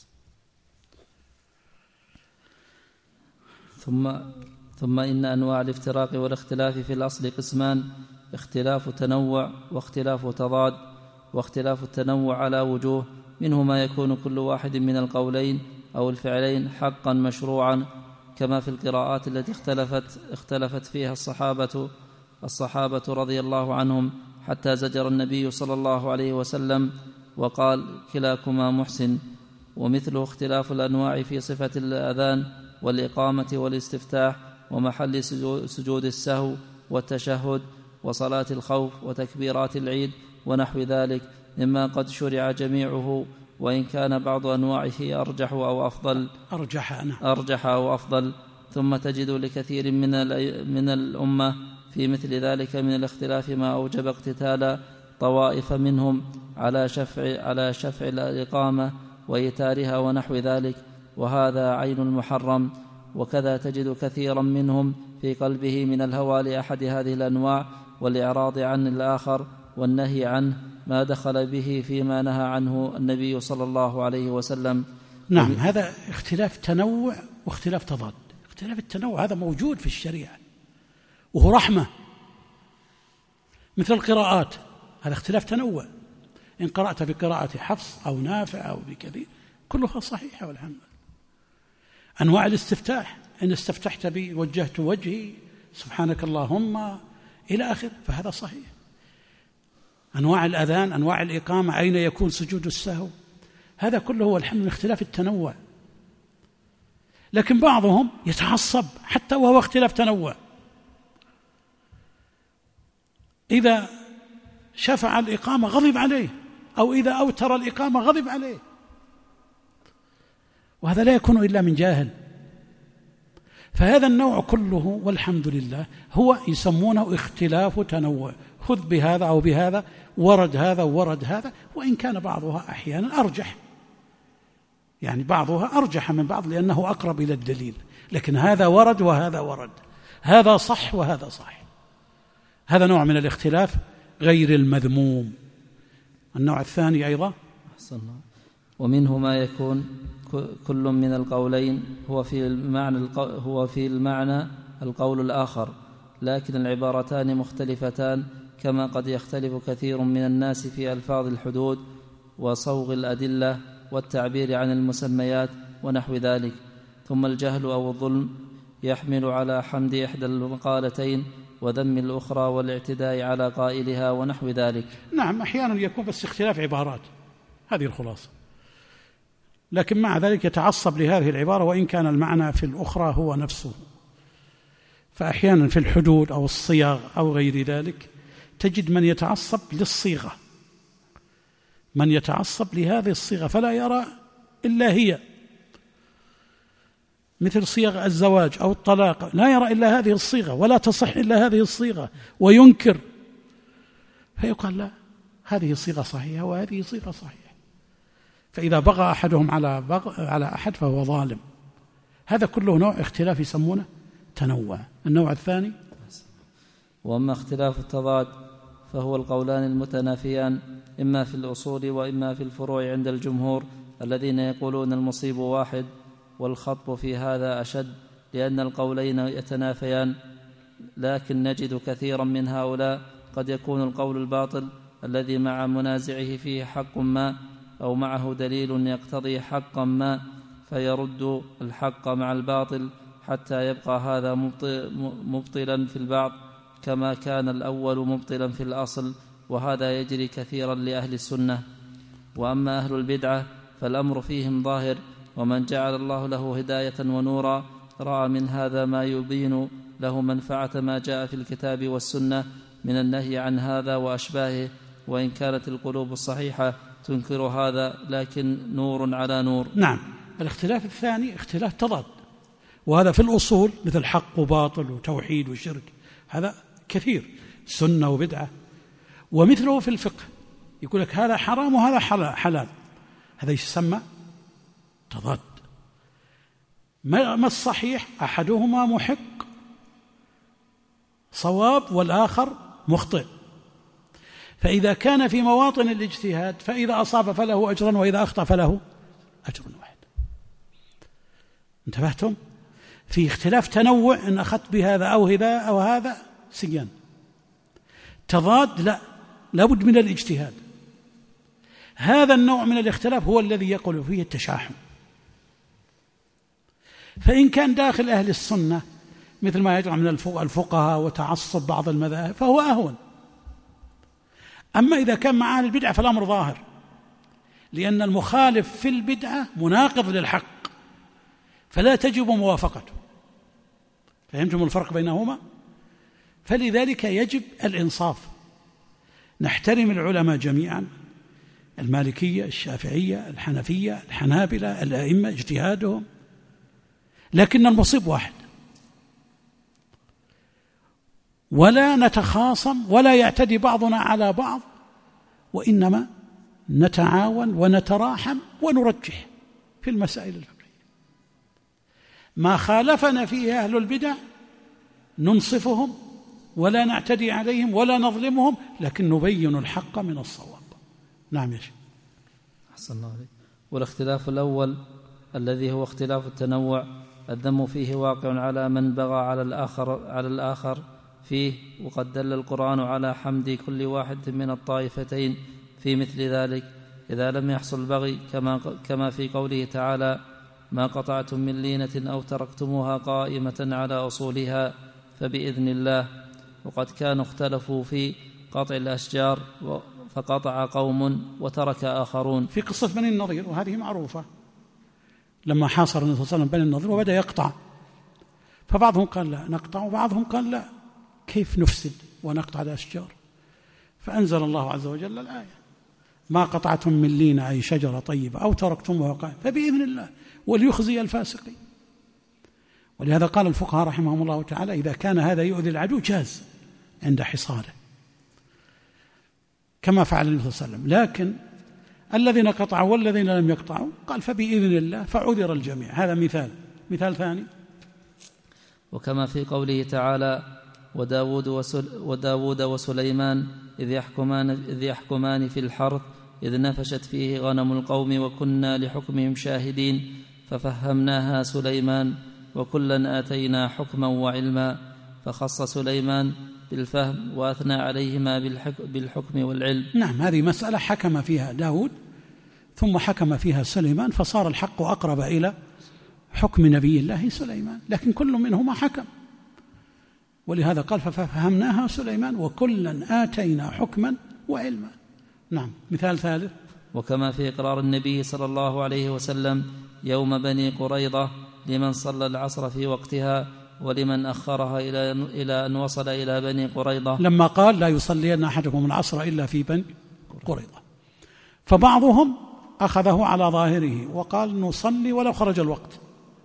ثم إن أنواع الافتراق والاختلاف في الأصل قسمان: اختلاف تنوع واختلاف تضاد. واختلاف التنوع على وجوه: منه ما يكون كل واحد من القولين أو الفعلين حقا مشروعا، كما في القراءات التي اختلفت فيها الصحابة رضي الله عنهم، حتى زجر النبي صلى الله عليه وسلم وقال: كلاكما محسن. ومثله اختلاف الأنواع في صفة الأذان والإقامة والاستفتاح ومحل سجود السهو والتشهد وصلاة الخوف وتكبيرات العيد ونحو ذلك، مما قد شرع جميعه، وإن كان بعض أنواعه أرجح أو أفضل. ثم تجد لكثير من الأمة في مثل ذلك من الاختلاف ما أوجب اقتتال طوائف منهم على شفع الإقامة وإيتارها ونحو ذلك، وهذا عين المحرم. وكذا تجد كثيرا منهم في قلبه من الهوى لأحد هذه الأنواع والإعراض عن الآخر والنهي عنه ما دخل به فيما نهى عنه النبي صلى الله عليه وسلم. نعم، هذا اختلاف تنوع واختلاف تضاد. اختلاف التنوع هذا موجود في الشريعة وهو رحمة، مثل القراءات، هذا اختلاف تنوع. إن قرأت بقراءة حفص أو نافع أو بكثير كلها صحيحة والحمد لله. أنواع الاستفتاح: إن استفتحت بي وجهت وجهي سبحانك اللهم إلى آخر، فهذا صحيح. أنواع الأذان، أنواع الإقامة، أين يكون سجود السهو، هذا كله هو الحمد لله اختلاف التنوع. لكن بعضهم يتعصب حتى وهو اختلاف تنوع، إذا شفع الإقامة غضب عليه، أو إذا أوتر الإقامة غضب عليه، وهذا لا يكون إلا من جاهل. فهذا النوع كله والحمد لله هو يسمونه اختلاف تنوع، خذ بهذا أو بهذا، ورد هذا وورد هذا، وإن كان بعضها أحيانا أرجح، يعني بعضها أرجح من بعض لأنه أقرب إلى الدليل، لكن هذا ورد وهذا ورد، هذا صح وهذا صح. هذا نوع من الاختلاف غير المذموم. النوع الثاني أيضا: ومنه ما يكون كل من القولين هو في المعنى القول الآخر، لكن العبارتان مختلفتان، كما قد يختلف كثير من الناس في ألفاظ الحدود وصوغ الأدلة والتعبير عن المسميات ونحو ذلك. ثم الجهل أو الظلم يحمل على حمد إحدى المقالتين وذم الأخرى والاعتداء على قائلها ونحو ذلك. نعم، أحيانا يكون بس اختلاف عبارات، هذه الخلاصة، لكن مع ذلك يتعصب لهذه العبارة وإن كان المعنى في الأخرى هو نفسه. فأحيانا في الحدود أو الصياغ أو غير ذلك تجد من يتعصب للصيغة، من يتعصب لهذه الصيغة فلا يرى إلا هي، مثل صيغ الزواج أو الطلاق، لا يرى إلا هذه الصيغة ولا تصح إلا هذه الصيغة وينكر، فيقال لا، هذه صيغة صحيحة وهذه صيغة صحيحة. فإذا بغى أحدهم على أحد فهو ظالم. هذا كله نوع اختلاف يسمونه تنوع. النوع الثاني: وأما اختلاف التضاد فهو القولان المتنافيان، إما في الأصول وإما في الفروع عند الجمهور الذين يقولون المصيب واحد، والخطب في هذا أشد لأن القولين يتنافيان. لكن نجد كثيرا من هؤلاء قد يكون القول الباطل الذي مع منازعه فيه حق ما أو معه دليل يقتضي حقا ما، فيرد الحق مع الباطل حتى يبقى هذا مبطلا في البعض كما كان الأول مبطلا في الأصل، وهذا يجري كثيرا لأهل السنة. وأما أهل البدعة فالأمر فيهم ظاهر، ومن جعل الله له هداية ونورا رأى من هذا ما يبين له منفعة ما جاء في الكتاب والسنة من النهي عن هذا وأشباهه، وإن كانت القلوب الصحيحة تنكر هذا لكن نور على نور. نعم. الاختلاف الثاني اختلاف تضاد، وهذا في الأصول مثل حق وباطل وتوحيد وشرك، هذا كثير، سنة وبدعة. ومثله في الفقه، يقول لك هذا حرام وهذا حلال، هذا يسمى تضاد. ما الصحيح؟ أحدهما محق صواب والآخر مخطئ. فإذا كان في مواطن الاجتهاد فإذا أصاب فله أجرا وإذا أخطأ فله أجر واحد. انتبهتم؟ في اختلاف تنوع، إن أخذت بهذا أو هذا أو هذا سيان. تضاد لا بد من الاجتهاد. هذا النوع من الاختلاف هو الذي يقول فيه التشاحن. فإن كان داخل أهل السنة مثل ما يجرى من الفقهاء وتعصب بعض المذاهب فهو أهون. أما إذا كان مع أهل البدعة فالأمر ظاهر، لأن المخالف في البدعة مناقض للحق فلا تجب موافقته. فهمتم الفرق بينهما؟ فلذلك يجب الإنصاف، نحترم العلماء جميعا، المالكية الشافعية الحنفية الحنابلة الأئمة اجتهادهم، لكن المصيب واحد، ولا نتخاصم ولا يعتدي بعضنا على بعض، وإنما نتعاون ونتراحم ونرجح في المسائل الفقهية. ما خالفنا فيه أهل البدع ننصفهم ولا نعتدي عليهم ولا نظلمهم، لكن نبين الحق من الصواب. نعم يا شيخ. أحسن الله عليك. والاختلاف الأول الذي هو اختلاف التنوع الذم فيه واقع على من بغى على الآخر فيه، وقد دل القرآن على حمد كل واحد من الطائفتين في مثل ذلك إذا لم يحصل بغي، كما في قوله تعالى: ما قطعتم من لينة أو تركتموها قائمة على أصولها فبإذن الله. وقد كانوا اختلفوا في قطع الأشجار فقطع قوم وترك آخرون. في قصة بني النضير، وهذه معروفة، لما حاصر النبي صلى الله عليه وسلم بني النضير وبدأ يقطع، فبعضهم قال لا نقطع وبعضهم قال لا، كيف نفسد ونقطع الأشجار؟ فأنزل الله عز وجل الآية: ما قطعتم من لينة أي شجرة طيبة أو تركتموها قائمة فبإذن الله وليخزي الفاسقين. ولهذا قال الفقهاء رحمهم الله تعالى: إذا كان هذا يؤذي العدو جاز عند حصاره، كما فعل النبي صلى الله عليه وسلم. لكن الذين قطعوا والذين لم يقطعوا قال فبإذن الله فعذر الجميع. هذا مثال ثاني. وكما في قوله تعالى: وداود وسليمان إذ يحكمان في الحرث إذ نفشت فيه غنم القوم وكنا لحكمهم شاهدين ففهمناها سليمان وكلا آتينا حكما وعلما. فخص سليمان بالفهم وأثنى عليهما بالحكم والعلم. نعم، هذه مسألة حكم فيها داود ثم حكم فيها سليمان، فصار الحق أقرب إلى حكم نبي الله سليمان، لكن كل منهما حكم. ولهذا قال ففهمناها سليمان وكلا آتينا حكما وعلما. نعم. مثال ثالث. وكما في إقرار النبي صلى الله عليه وسلم يوم بني قريظة لمن صلى العصر في وقتها ولمن أخرها إلى أن وصل إلى بني قريظة، لما قال لا يصلين أحدكم العصر إلا في بني قريظة، فبعضهم أخذه على ظاهره وقال نصلي ولو خرج الوقت،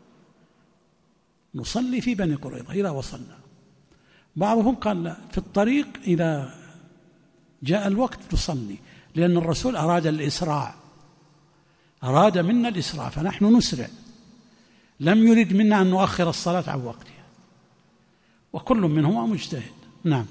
نصلي في بني قريظة إذا وصلنا. بعضهم قال لا، في الطريق إذا جاء الوقت نصلي، لأن الرسول أراد الإسراع، أراد منا الإسراع فنحن نسرع، لم يرد منا أن نؤخر الصلاة عن وقتها، وكل منهما مجتهد. نعم.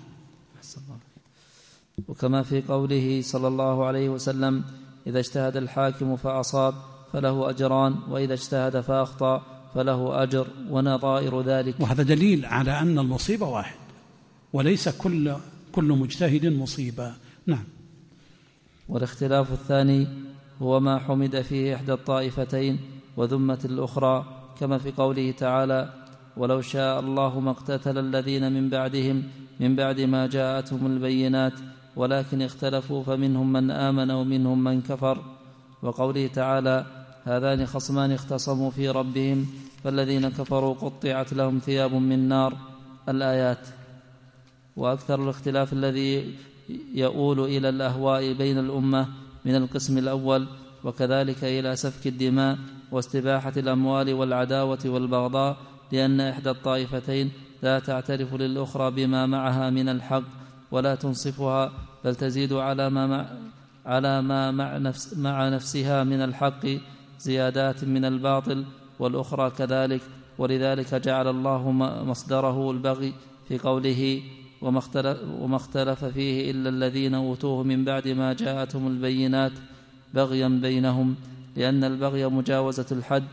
وكما في قوله صلى الله عليه وسلم: إذا اجتهد الحاكم فأصاب فله أجران وإذا اجتهد فأخطأ فله أجر، ونظائر ذلك. وهذا دليل على أن المصيبة واحد وليس كل مجتهد مصيبة. نعم. والاختلاف الثاني هو ما حمد فيه إحدى الطائفتين وذمت الأخرى، كما في قوله تعالى: ولو شاء الله ما اقتتل الذين من بعدهم من بعد ما جاءتهم البينات ولكن اختلفوا فمنهم من آمن ومنهم من كفر. وقوله تعالى: هذان خصمان اختصموا في ربهم فالذين كفروا قطعت لهم ثياب من نار، الآيات. وأكثر الاختلاف الذي يؤول إلى الأهواء بين الأمة من القسم الأول، وكذلك إلى سفك الدماء واستباحة الأموال والعداوة والبغضاء، لأن إحدى الطائفتين لا تعترف للأخرى بما معها من الحق ولا تنصفها، بل تزيد على ما مع نفسها من الحق زيادات من الباطل، والأخرى كذلك. ولذلك جعل الله مصدره البغي في قوله وما اختلف فيه إلا الذين أوتوه من بعد ما جاءتهم البينات بغيا بينهم، لأن البغي مجاوزة الحد،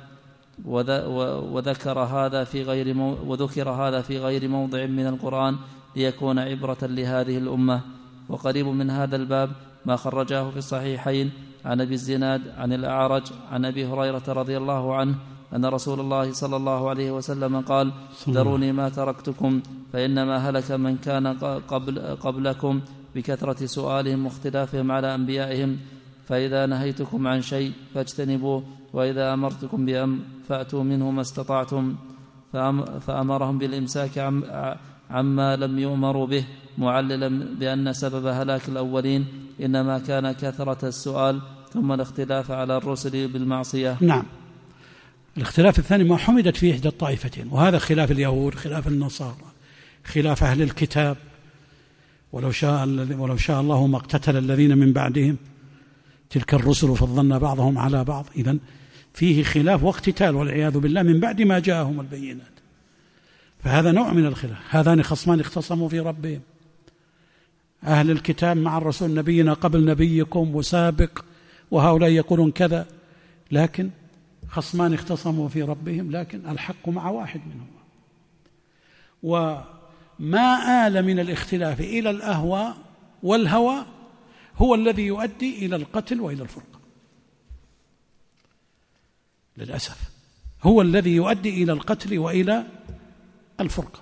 وذكر هذا في غير موضع من القرآن ليكون عبرة لهذه الأمة. وقريب من هذا الباب ما خرجاه في الصحيحين عن أبي الزناد عن الأعرج عن أبي هريرة رضي الله عنه أن رسول الله صلى الله عليه وسلم قال: ذروني ما تركتكم، فإنما هلك من كان قبلكم بكثرة سؤالهم واختلافهم على أنبيائهم، فإذا نهيتكم عن شيء فاجتنبوه، وإذا أمرتكم بأمر فأتوا منه ما استطعتم. فأمرهم بالإمساك عما لم يؤمروا به، معللا بأن سبب هلاك الأولين إنما كان كثرة السؤال ثم الاختلاف على الرسل بالمعصية. نعم، الاختلاف الثاني ما حمدت فيه إحدى الطائفتين، وهذا خلاف اليهود، خلاف النصارى، خلاف أهل الكتاب. ولو شاء الله ما اقتتل الذين من بعدهم، تلك الرسل فضلنا بعضهم على بعض. إذن فيه خلاف واقتتال والعياذ بالله من بعد ما جاءهم البينات، فهذا نوع من الخلاف. هذان خصمان اختصموا في ربهم، أهل الكتاب مع الرسول نبينا قبل نبيكم وسابق، وهؤلاء يقولون كذا، لكن خصمان اختصموا في ربهم، لكن الحق مع واحد منهم. وما آل من الاختلاف إلى الأهواء والهوى هو الذي يؤدي إلى القتل وإلى الفرقة، للأسف هو الذي يؤدي إلى القتل وإلى الفرقة.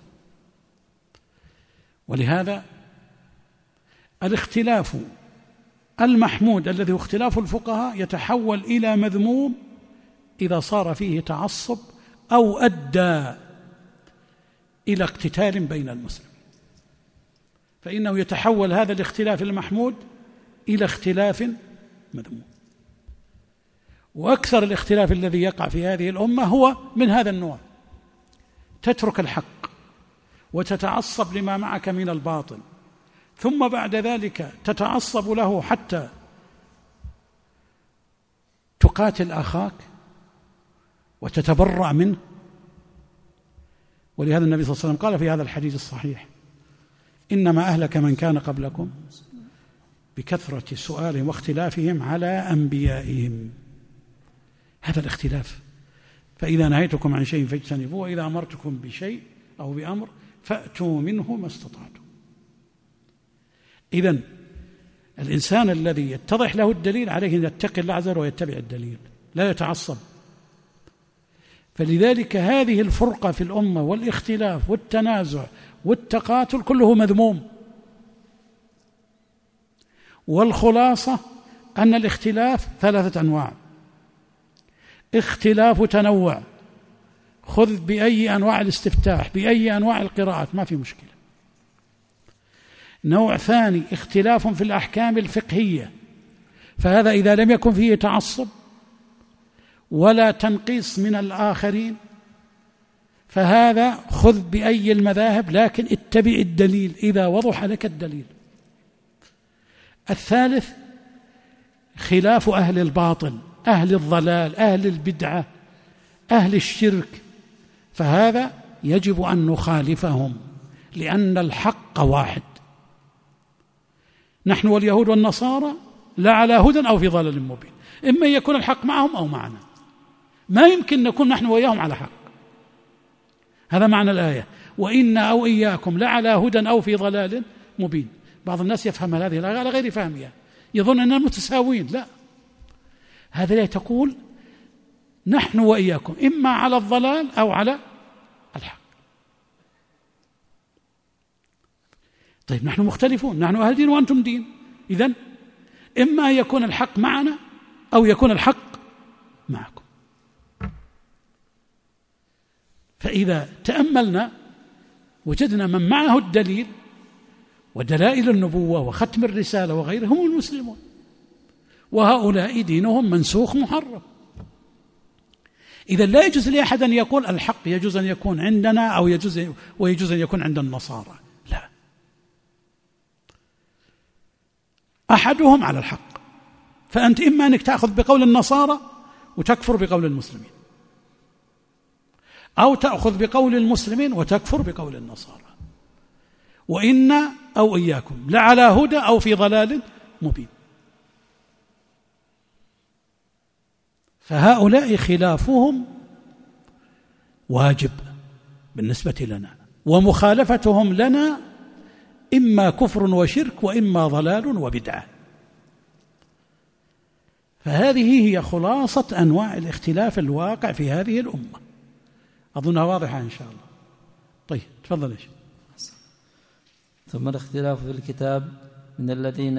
ولهذا الاختلاف المحمود الذي هو اختلاف الفقهاء يتحول إلى مذموم إذا صار فيه تعصب أو أدى إلى اقتتال بين المسلمين، فإنه يتحول هذا الاختلاف المحمود إلى اختلاف مذموم. وأكثر الاختلاف الذي يقع في هذه الأمة هو من هذا النوع، تترك الحق وتتعصب لما معك من الباطل، ثم بعد ذلك تتعصب له حتى تقاتل أخاك وتتبرأ منه. ولهذا النبي صلى الله عليه وسلم قال في هذا الحديث الصحيح: إنما أهلك من كان قبلكم بكثرة سؤالهم واختلافهم على أنبيائهم. هذا الاختلاف. فإذا نهيتكم عن شيء فاجتنبوه، وإذا أمرتكم بشيء أو بأمر فأتوا منه ما استطعتم. إذن الإنسان الذي يتضح له الدليل عليه أن يتقي الله عز وجل ويتبع الدليل، لا يتعصب. فلذلك هذه الفرقة في الأمة والاختلاف والتنازع والتقاتل كله مذموم. والخلاصة أن الاختلاف 3 أنواع: اختلاف تنوع، خذ بأي أنواع الاستفتاح، بأي أنواع القراءات، ما في مشكلة. نوع ثاني اختلاف في الأحكام الفقهية، فهذا إذا لم يكن فيه تعصب ولا تنقيص من الآخرين فهذا خذ بأي المذاهب، لكن اتبع الدليل إذا وضح لك الدليل. الثالث خلاف أهل الباطل، أهل الضلال، أهل البدعة، أهل الشرك، فهذا يجب أن نخالفهم لأن الحق واحد. نحن واليهود والنصارى لا على هدى أو في ضلال مبين، إما يكون الحق معهم أو معنا، ما يمكن نكون نحن وإياهم على حق. هذا معنى الآية: وإنا أو إياكم لعلى هدى أو في ضلال مبين. بعض الناس يفهم هذه الآية على غير فهمها، يظن أننا متساوين. لا، هذا لا، تقول نحن وإياكم إما على الضلال أو على الحق. طيب نحن مختلفون، نحن أهل دين وأنتم دين، إذن إما يكون الحق معنا أو يكون الحق معكم. فإذا تأملنا وجدنا من معه الدليل ودلائل النبوة وختم الرسالة وغيره هم المسلمون، وهؤلاء دينهم منسوخ محرم. إذا لا يجوز لأحد أن يقول الحق يجوز أن يكون عندنا أو ويجوز أن يكون عند النصارى، لا، أحدهم على الحق، فأنت إما أنك تأخذ بقول النصارى وتكفر بقول المسلمين، أو تأخذ بقول المسلمين وتكفر بقول النصارى، وإنا أو إياكم لعلى هدى أو في ضلال مبين. فهؤلاء خلافهم واجب بالنسبة لنا، ومخالفتهم لنا إما كفر وشرك وإما ضلال وبدعة. فهذه هي خلاصة أنواع الاختلاف الواقع في هذه الأمة، أظنها واضحة إن شاء الله. طيب تفضل يا شيخ. ثم الاختلاف في الكتاب من الذين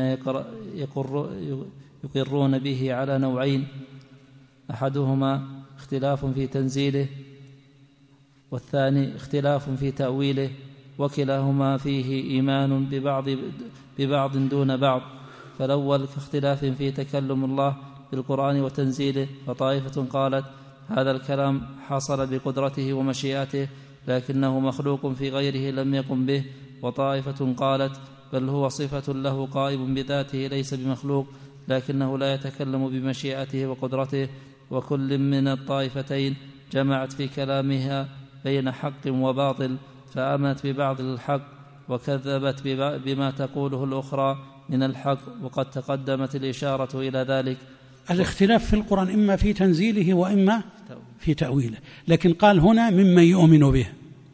يقرون به على نوعين: أحدهما اختلاف في تنزيله، والثاني اختلاف في تأويله، وكلاهما فيه إيمان ببعض دون بعض. فالأول كاختلاف في تكلم الله بالقرآن وتنزيله، فطائفة قالت هذا الكلام حصل بقدرته ومشيئته لكنه مخلوق في غيره لم يقم به، وطائفة قالت بل هو صفة له قائم بذاته ليس بمخلوق لكنه لا يتكلم بمشيئته وقدرته. وكل من الطائفتين جمعت في كلامها بين حق وباطل، فآمنت ببعض الحق وكذبت بما تقوله الأخرى من الحق، وقد تقدمت الإشارة إلى ذلك. الاختلاف في القرآن إما في تنزيله وإما في تأويله، لكن قال هنا ممن يؤمن به.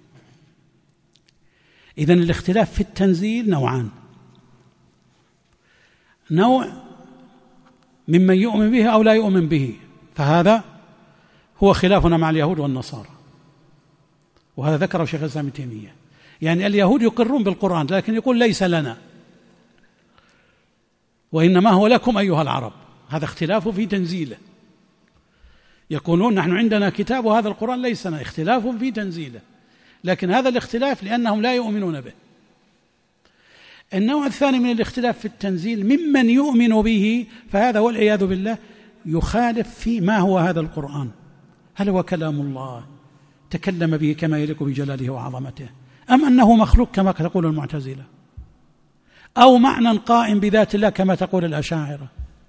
إذن الاختلاف في التنزيل نوعان: نوع ممن يؤمن به أو لا يؤمن به، فهذا هو خلافنا مع اليهود والنصارى، وهذا ذكره شيخ الإسلام ابن تيمية. يعني اليهود يقرون بالقرآن لكن يقول ليس لنا وإنما هو لكم أيها العرب، هذا اختلاف في تنزيله. يقولون نحن عندنا كتاب وهذا القرآن ليس لنا، اختلاف في تنزيله، لكن هذا الاختلاف لأنهم لا يؤمنون به. النوع الثاني من الاختلاف في التنزيل ممن يؤمن به، فهذا والعياذ بالله يخالف في ما هو هذا القرآن، هل هو كلام الله تكلم به كما يليق بجلاله وعظمته، أم أنه مخلوق كما تقول المعتزلة، أو معنى قائم بذات الله كما تقول الأشاعرة.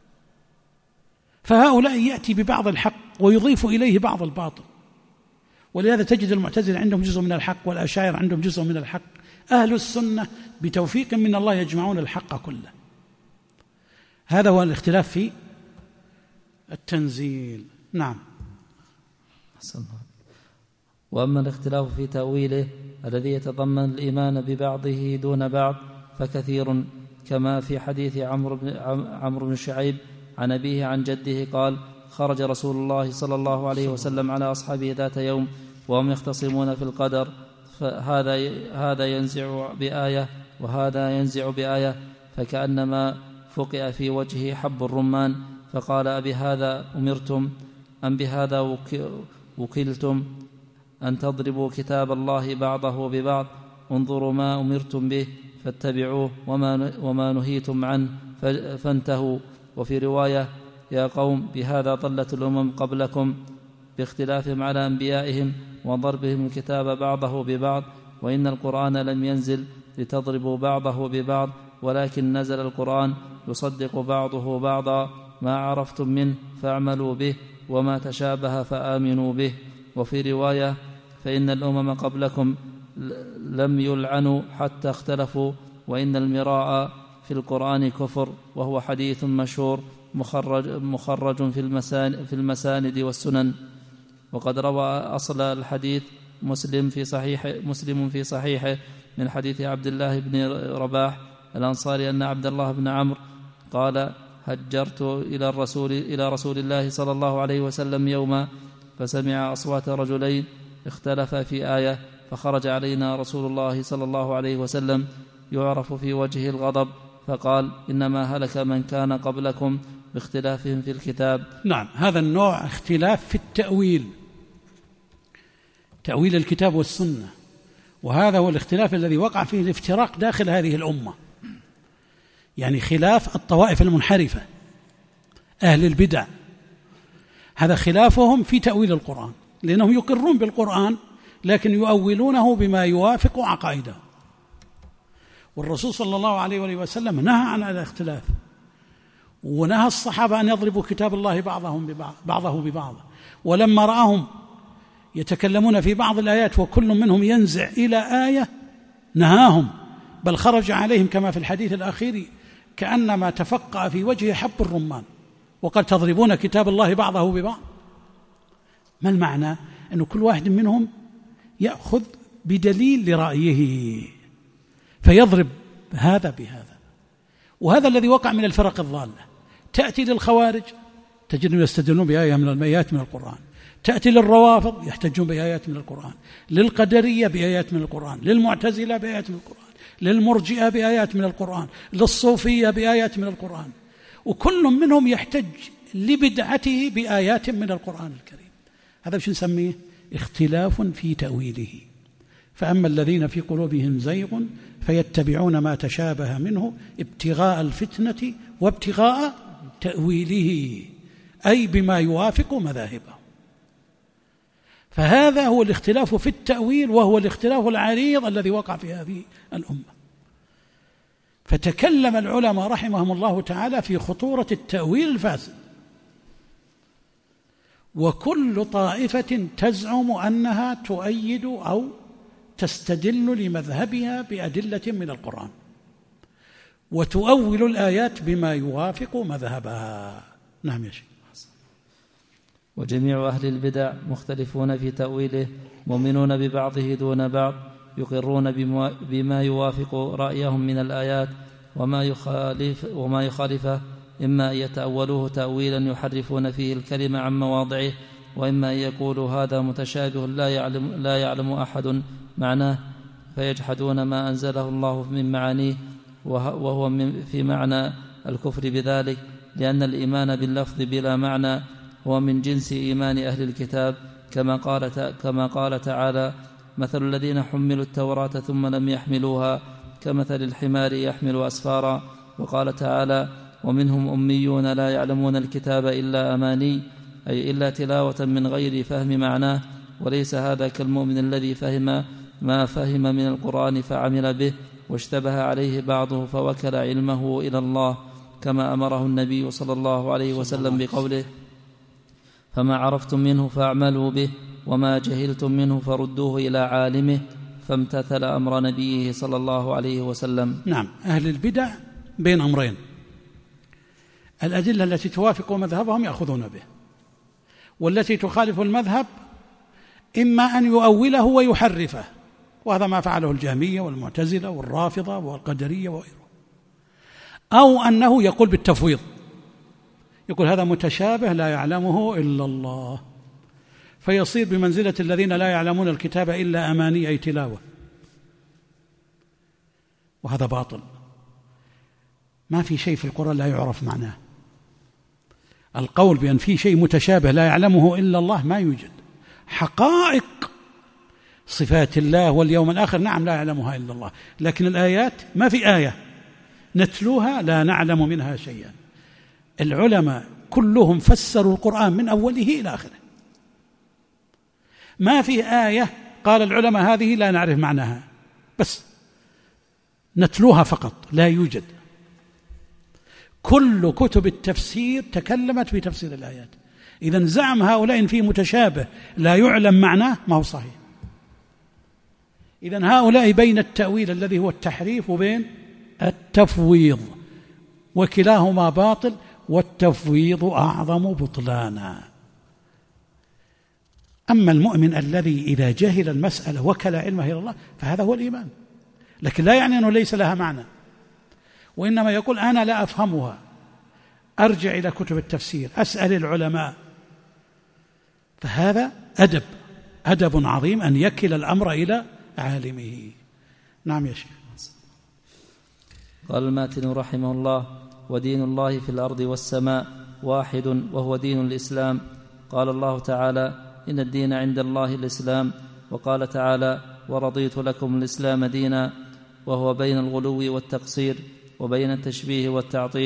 فهؤلاء يأتي ببعض الحق ويضيف إليه بعض الباطل، ولهذا تجد المعتزلة عندهم جزء من الحق والأشاعرة عندهم جزء من الحق. أهل السنة بتوفيق من الله يجمعون الحق كله. هذا هو الاختلاف في التنزيل. نعم. وأما الاختلاف في تأويله الذي يتضمن الإيمان ببعضه دون بعض فكثير، كما في حديث عمرو بن شعيب عن أبيه عن جده قال: خرج رسول الله صلى الله عليه وسلم على أصحابه ذات يوم وهم يختصمون في القدر، فهذا ينزع بآية وهذا ينزع بآية، فكأنما فقئ في وجهه حب الرمان، فقال: أبهذا أمرتم أم بهذا وكلتم أن تضربوا كتاب الله بعضه ببعض؟ انظروا ما أمرتم به فاتبعوه وما نهيتم عنه فانتهوا. وفي رواية: يا قوم بهذا ضلت الأمم قبلكم باختلافهم على أنبيائهم وضربهم الكتاب بعضه ببعض، وإن القرآن لم ينزل لتضربوا بعضه ببعض، ولكن نزل القرآن يصدق بعضه بعضا، ما عرفتم منه فاعملوا به وما تشابه فآمنوا به. وفي رواية: فإن الأمم قبلكم لم يلعنوا حتى اختلفوا، وإن المراء في القرآن كفر. وهو حديث مشهور مخرج في المساند والسنن. وقد روى أصل الحديث مسلم في صحيحه من حديث عبد الله بن رباح الأنصاري أن عبد الله بن عمرو قال: هجرت إلى رسول الله صلى الله عليه وسلم يوما، فسمع أصوات رجلين اختلفا في آية، فخرج علينا رسول الله صلى الله عليه وسلم يعرف في وجهه الغضب، فقال: إنما هلك من كان قبلكم باختلافهم في الكتاب. نعم، هذا النوع اختلاف في التأويل، تأويل الكتاب والسنة، وهذا هو الاختلاف الذي وقع فيه الافتراق داخل هذه الأمة، يعني خلاف الطوائف المنحرفة. أهل البدع، هذا خلافهم في تأويل القرآن، لأنهم يقرون بالقرآن لكن يؤولونه بما يوافق عقائده. والرسول صلى الله عليه وآله وسلم نهى عن الاختلاف، ونهى الصحابة أن يضربوا كتاب الله بعضه ببعض. ولما رأهم يتكلمون في بعض الآيات وكل منهم ينزع إلى آية نهاهم، بل خرج عليهم كما في الحديث الأخير كأنما تفقع في وجهه حب الرمان، وقد تضربون كتاب الله بعضه ببعض. ما المعنى؟ أن كل واحد منهم يأخذ بدليل لرأيه فيضرب هذا بهذا. وهذا الذي وقع من الفرق الضالة. تأتي للخوارج تجدهم يستدلون بآية من الآيات من القرآن، تأتي للروافض يحتجون بآيات من القرآن، للقدرية بآيات من القرآن، للمعتزلة بآيات من القرآن، للمرجئة بآيات من القرآن، للصوفية بآيات من القرآن، وكل منهم يحتج لبدعته بآيات من القرآن الكريم. هذا شو نسميه؟ اختلاف في تأويله. فأما الذين في قلوبهم زيغ فيتبعون ما تشابه منه ابتغاء الفتنة وابتغاء تأويله، أي بما يوافق مذاهبه. فهذا هو الاختلاف في التأويل، وهو الاختلاف العريض الذي وقع في هذه الأمة. فتكلم العلماء رحمهم الله تعالى في خطورة التأويل الفاسد، وكل طائفة تزعم أنها تؤيد أو تستدل لمذهبها بأدلة من القرآن، وتؤول الآيات بما يوافق مذهبها. نعم يا شيخ. وجميع أهل البدع مختلفون في تأويله، مؤمنون ببعضه دون بعض، يقرون بما يوافق رأيهم من الآيات وما يخالفه، إما أن يتأولوه تأويلا يحرفون فيه الكلمة عن مواضعه، وإما أن يقولوا هذا متشابه لا يعلم أحد معناه فيجحدون ما أنزله الله من معانيه، وهو في معنى الكفر بذلك، لأن الإيمان باللفظ بلا معنى هو من جنس إيمان أهل الكتاب، كما قال تعالى: مثل الذين حملوا التوراة ثم لم يحملوها كمثل الحمار يحمل أسفارا. وقال تعالى: ومنهم أميون لا يعلمون الكتاب إلا أماني، أي إلا تلاوة من غير فهم معناه. وليس هذا كالمؤمن الذي فهم ما فهم من القرآن فعمل به، واشتبه عليه بعضه فوكل علمه إلى الله، كما أمره النبي صلى الله عليه وسلم بقوله: فما عرفتم منه فاعملوا به، وما جهلتم منه فردوه إلى عالمه، فامتثل أمر نبيه صلى الله عليه وسلم. نعم، أهل البدع بين أمرين: الأدلة التي توافق مذهبهم يأخذون به، والتي تخالف المذهب إما أن يؤوله ويحرفه، وهذا ما فعله الجهمية والمعتزلة والرافضة والقدرية وغيره، أو أنه يقول بالتفويض، يقول هذا متشابه لا يعلمه إلا الله، فيصير بمنزلة الذين لا يعلمون الكتاب إلا أماني، أي تلاوة. وهذا باطل. ما في شيء في القرآن لا يعرف معناه. القول بأن في شيء متشابه لا يعلمه إلا الله ما يوجد. حقائق صفات الله واليوم الآخر نعم لا يعلمها إلا الله، لكن الآيات ما في آية نتلوها لا نعلم منها شيئا. العلماء كلهم فسروا القرآن من أوله إلى آخره، ما في آية قال العلماء هذه لا نعرف معناها، بس نتلوها فقط، لا يوجد. كل كتب التفسير تكلمت في تفسير الآيات. إذن زعم هؤلاء إن فيه متشابه لا يعلم معناه ما هو صحيح. إذن هؤلاء بين التأويل الذي هو التحريف وبين التفويض، وكلاهما باطل، والتفويض أعظم بطلانا. أما المؤمن الذي إذا جهل المسألة وكل علمه إلى الله فهذا هو الإيمان، لكن لا يعني أنه ليس لها معنى، وإنما يقول أنا لا أفهمها، أرجع إلى كتب التفسير، أسأل العلماء. فهذا أدب عظيم أن يكل الأمر إلى عالمه. نعم يا شيخ. قال الماتن رحمه الله: ودين الله في الأرض والسماء واحد، وهو دين الإسلام. قال الله تعالى: إن الدين عند الله الإسلام. وقال تعالى: ورضيت لكم الإسلام دينا. وهو بين الغلو والتقصير، وبين التشبيه والتعطيل،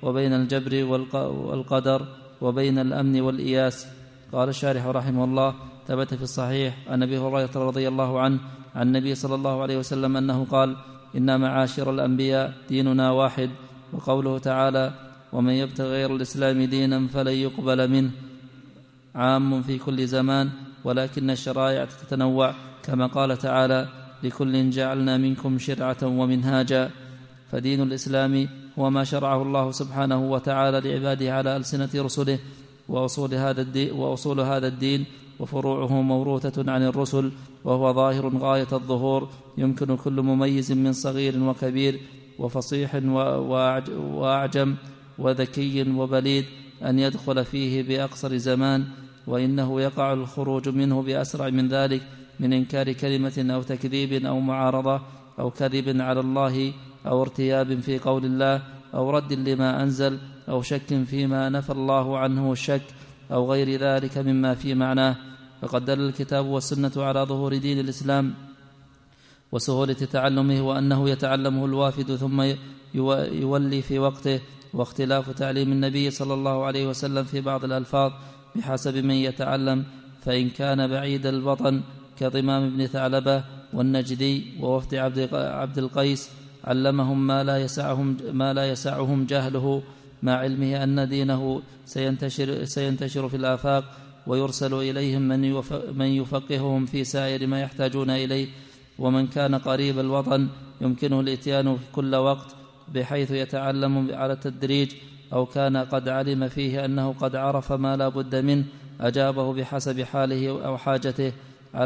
وبين الجبر والقدر وبين الأمن والإياس. قال الشارح رحمه الله: ثبت في الصحيح عن أبي هريرة رضي الله عنه عن النبي صلى الله عليه وسلم أنه قال: إن معاشر الأنبياء ديننا واحد. وقوله تعالى: ومن يبتغ غير الإسلام دينا فلن يقبل منه، عام في كل زمان، ولكن الشرائع تتنوع، كما قال تعالى: لكل جعلنا منكم شرعة ومنهاجا. فدين الإسلام هو ما شرعه الله سبحانه وتعالى لعباده على ألسنة رسله، وأصول هذا الدين وفروعه موروثة عن الرسل، وهو ظاهر غاية الظهور، يمكن كل مميز من صغير وكبير وفصيح وأعجم وذكي وبليد أن يدخل فيه بأقصر زمان، وإنه يقع الخروج منه بأسرع من ذلك، من إنكار كلمة أو تكذيب أو معارضة أو كذب على الله أو ارتياب في قول الله أو رد لما أنزل أو شك فيما نفى الله عنه الشك أو غير ذلك مما في معناه. فقد دل الكتاب والسنة على ظهور دين الإسلام وسهولة تعلمه، وأنه يتعلمه الوافد ثم يولي في وقته، واختلاف تعليم النبي صلى الله عليه وسلم في بعض الألفاظ بحسب من يتعلم، فإن كان بعيد الوطن كضمام بن ثعلبة والنجدي ووفد عبد القيس علمهم ما لا يسعهم جهله، مع علمه أن دينه سينتشر في الآفاق، ويرسل إليهم من يفقههم في سائر ما يحتاجون إليه. ومن كان قريب الوطن يمكنه الإتيان في كل وقت بحيث يتعلم على التدريج، أو كان قد علم فيه أنه قد عرف ما لا بد منه أجابه بحسب حاله أو حاجته،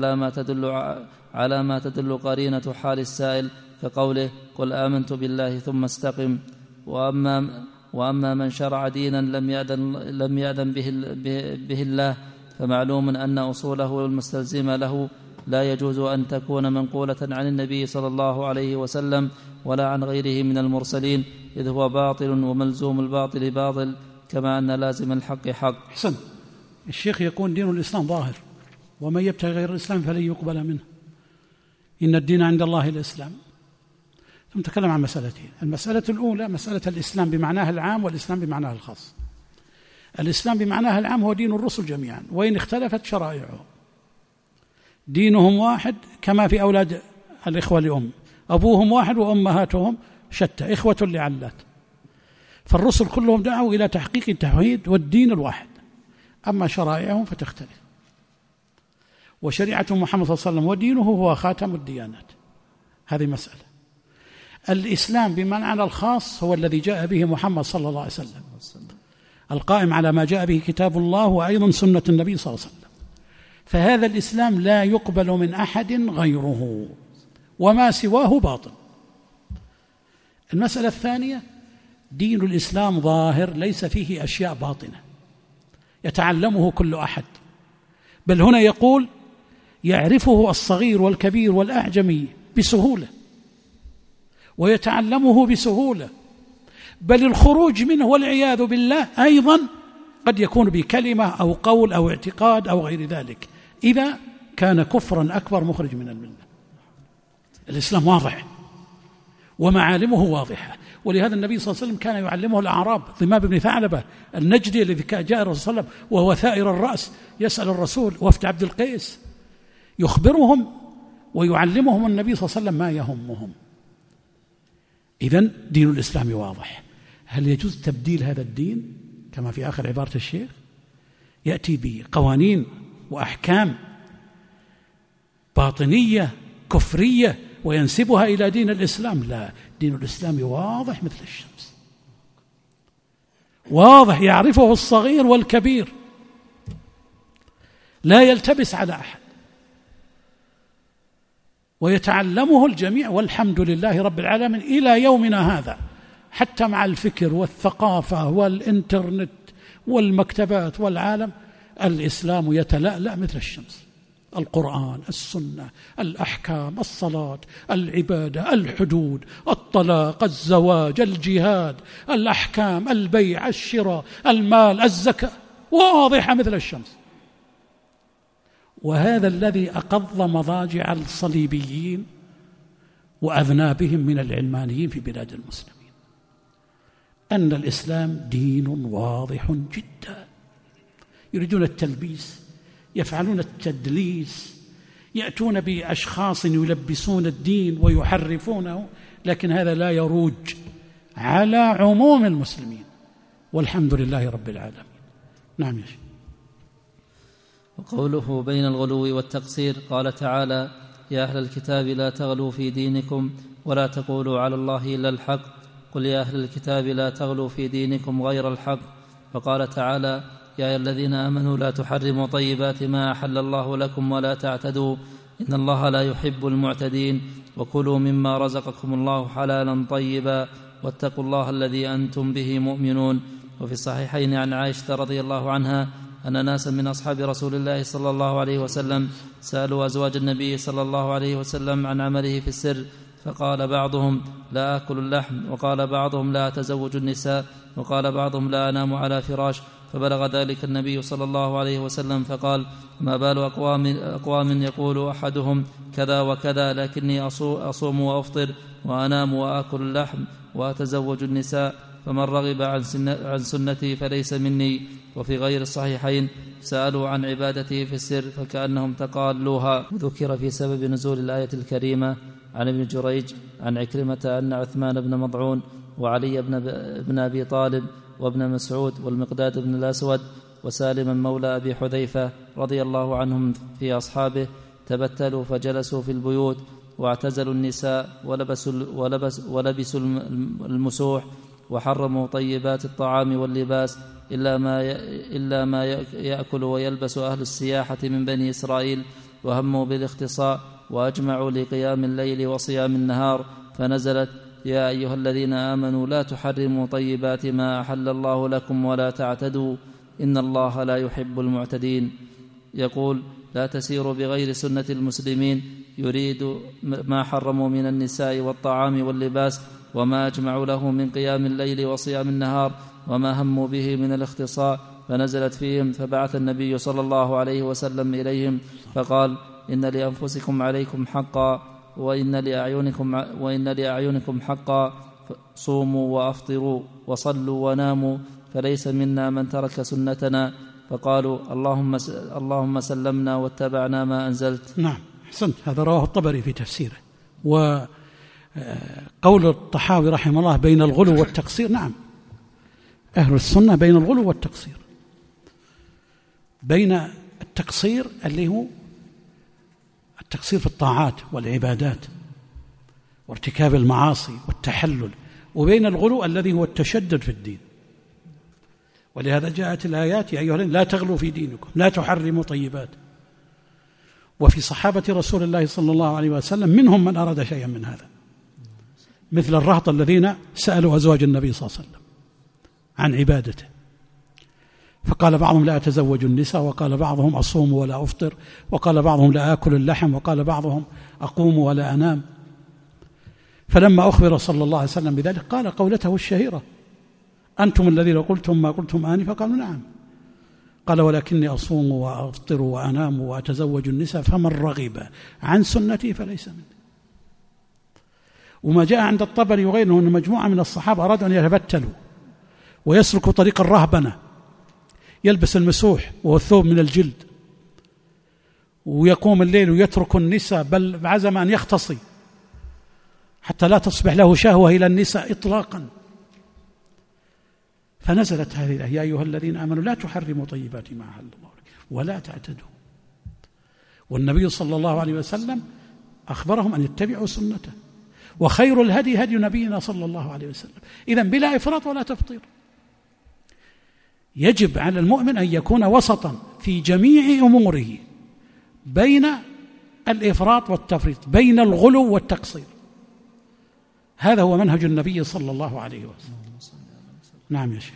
على ما تدل قرينة حال السائل، كقوله: قل آمنت بالله ثم استقم. وأما من شرع دينا لم يأذن به الله، فمعلوم أن أصوله المستلزمة له لا يجوز أن تكون منقولة عن النبي صلى الله عليه وسلم ولا عن غيره من المرسلين، إذ هو باطل وملزوم الباطل باطل، كما أن لازم الحق حق. حسن. الشيخ يكون دين الإسلام ظاهر، ومن يبتغي غير الإسلام فلن يقبل منه، إن الدين عند الله الإسلام. ثم تكلم عن مسألتين: المسألة الأولى مسألة الإسلام بمعناه العام، والإسلام بمعناه الخاص. الإسلام بمعناه العام هو دين الرسل جميعا، وإن اختلفت شرائعهم دينهم واحد، كما في أولاد الإخوة لأم، أبوهم واحد وأمهاتهم شتى، إخوة لعلات. فالرسل كلهم دعوا إلى تحقيق التوحيد والدين الواحد، أما شرائعهم فتختلف. وشريعة محمد صلى الله عليه وسلم ودينه هو خاتم الديانات. هذه مسألة. الإسلام بمعنى الخاص هو الذي جاء به محمد صلى الله عليه وسلم، القائم على ما جاء به كتاب الله وأيضا سنة النبي صلى الله عليه وسلم. فهذا الإسلام لا يقبل من أحد غيره، وما سواه باطل. المسألة الثانية: دين الإسلام ظاهر، ليس فيه أشياء باطنة يتعلمه كل أحد، بل هنا يقول يعرفه الصغير والكبير والأعجمي بسهولة، ويتعلمه بسهولة، بل الخروج منه والعياذ بالله أيضا قد يكون بكلمة أو قول أو اعتقاد أو غير ذلك، إذا كان كفرا أكبر مخرج من الملة. الإسلام واضح ومعالمه واضحة، ولهذا النبي صلى الله عليه وسلم كان يعلمه الأعراب. ضمام بن ثعلبة النجدي الذي جاء الرسول صلى الله عليه وسلم وهو ثائر الرأس يسأل الرسول، وفد عبد القيس، يخبرهم ويعلمهم النبي صلى الله عليه وسلم ما يهمهم. إذن دين الإسلام واضح. هل يجوز تبديل هذا الدين كما في آخر عبارة الشيخ؟ يأتي بقوانين وأحكام باطنية كفرية وينسبها إلى دين الإسلام؟ لا، دين الإسلام واضح مثل الشمس، واضح يعرفه الصغير والكبير، لا يلتبس على أحد، ويتعلمه الجميع، والحمد لله رب العالمين إلى يومنا هذا، حتى مع الفكر والثقافة والإنترنت والمكتبات والعالم، الإسلام يتلألأ مثل الشمس. القرآن، السنة، الأحكام، الصلاة، العبادة، الحدود، الطلاق، الزواج، الجهاد، الأحكام، البيع، الشراء، المال، الزكاة، واضحة مثل الشمس. وهذا الذي أقض مضاجع الصليبيين وأذنابهم من العلمانيين في بلاد المسلمين. أن الإسلام دين واضح جدا. يريدون التلبيس، يفعلون التدليس، يأتون بأشخاص يلبسون الدين ويحرفونه، لكن هذا لا يروج على عموم المسلمين، والحمد لله رب العالمين. نعم يا شيخ. وقوله بين الغلو والتقصير، قال تعالى: يا أهل الكتاب لا تغلوا في دينكم ولا تقولوا على الله إلا الحق، قل يا أهل الكتاب لا تغلوا في دينكم غير الحق. فقال تعالى: يا أيها الذين آمنوا لا تحرموا طيبات ما أحل الله لكم ولا تعتدوا إن الله لا يحب المعتدين، وكلوا مما رزقكم الله حلالا طيبا واتقوا الله الذي أنتم به مؤمنون. وفي الصحيحين عن عائشة رضي الله عنها أن ناسا من أصحاب رسول الله صلى الله عليه وسلم سألوا أزواج النبي صلى الله عليه وسلم عن عمله في السر، فقال بعضهم: لا آكل اللحم، وقال بعضهم: لا أتزوج النساء، وقال بعضهم: لا أنام على فراش. فبلغ ذلك النبي صلى الله عليه وسلم فقال: ما بال أقوام يقول أحدهم كذا وكذا، لكني أصوم وأفطر وأنام وآكل اللحم وأتزوج النساء، فمن رغب عن سنتي فليس مني. وفي غير الصحيحين سألوا عن عبادته في السر فكأنهم تقالوها. ذكر في سبب نزول الآية الكريمة عن ابن جريج عن عكرمة أن عثمان بن مضعون وعلي بن أبي طالب وابن مسعود والمقداد بن الأسود وسالم مولى أبي حذيفة رضي الله عنهم في أصحابه تبتلوا فجلسوا في البيوت واعتزلوا النساء ولبسوا المسوح وحرموا طيبات الطعام واللباس إلا ما يأكل ويلبس أهل السياحة من بني إسرائيل، وهموا بالاختصاء وأجمعوا لقيام الليل وصيام النهار، فنزلت: يا أيها الذين آمنوا لا تحرموا طيبات ما أحل الله لكم ولا تعتدوا إن الله لا يحب المعتدين. يقول: لا تسيروا بغير سنة المسلمين، يريد ما حرموا من النساء والطعام واللباس وما أجمعوا له من قيام الليل وصيام النهار وما هموا به من الاختصاء، فنزلت فيهم، فبعث النبي صلى الله عليه وسلم إليهم فقال: إن لأنفسكم عليكم حقا وإن لأعينكم حقا، صوموا وأفطروا وصلوا وناموا، فليس منا من ترك سنتنا. فقالوا: اللهم سلمنا واتبعنا ما أنزلت. نعم، أحسنت. هذا رواه الطبري في تفسيره. وقول الطحاوي رحمه الله بين الغلو والتقصير، نعم، أهل السنة بين الغلو والتقصير، بين التقصير اللي هو التقصير في الطاعات والعبادات وارتكاب المعاصي والتحلل، وبين الغلو الذي هو التشدد في الدين. ولهذا جاءت الآيات: يا أيها الذين لا تغلوا في دينكم لا تحرموا طيبات. وفي صحابة رسول الله صلى الله عليه وسلم منهم من أراد شيئا من هذا، مثل الرهط الذين سألوا أزواج النبي صلى الله عليه وسلم عن عبادته، فقال بعضهم: لا أتزوج النساء، وقال بعضهم: أصوم ولا أفطر، وقال بعضهم: لا آكل اللحم، وقال بعضهم: أقوم ولا أنام. فلما أخبر صلى الله عليه وسلم بذلك قال قولته الشهيرة: أنتم الذين قلتم ما قلتم آنفا؟ قالوا: نعم. قال: ولكني أصوم وأفطر وأنام وأتزوج النساء، فمن رغب عن سنتي فليس مني. وما جاء عند الطبري وغيره أن مجموعة من الصحابة أرادوا أن يتبتلوا ويسلكوا طريق الرهبنة، يلبس المسوح وهو الثوب من الجلد، ويقوم الليل ويترك النساء، بل عزم أن يختصي حتى لا تصبح له شهوة إلى النساء إطلاقا. فنزلت هذه الآية: يا أيها الذين آمنوا لا تحرموا طيبات ما أحل الله لكم ولا تعتدوا. والنبي صلى الله عليه وسلم أخبرهم أن يتبعوا سنته، وخير الهدي هدي نبينا صلى الله عليه وسلم. إذن بلا إفراط ولا تفطير. يجب على المؤمن أن يكون وسطا في جميع أموره، بين الإفراط والتفريط، بين الغلو والتقصير. هذا هو منهج النبي صلى الله عليه وسلم. نعم يا شيخ.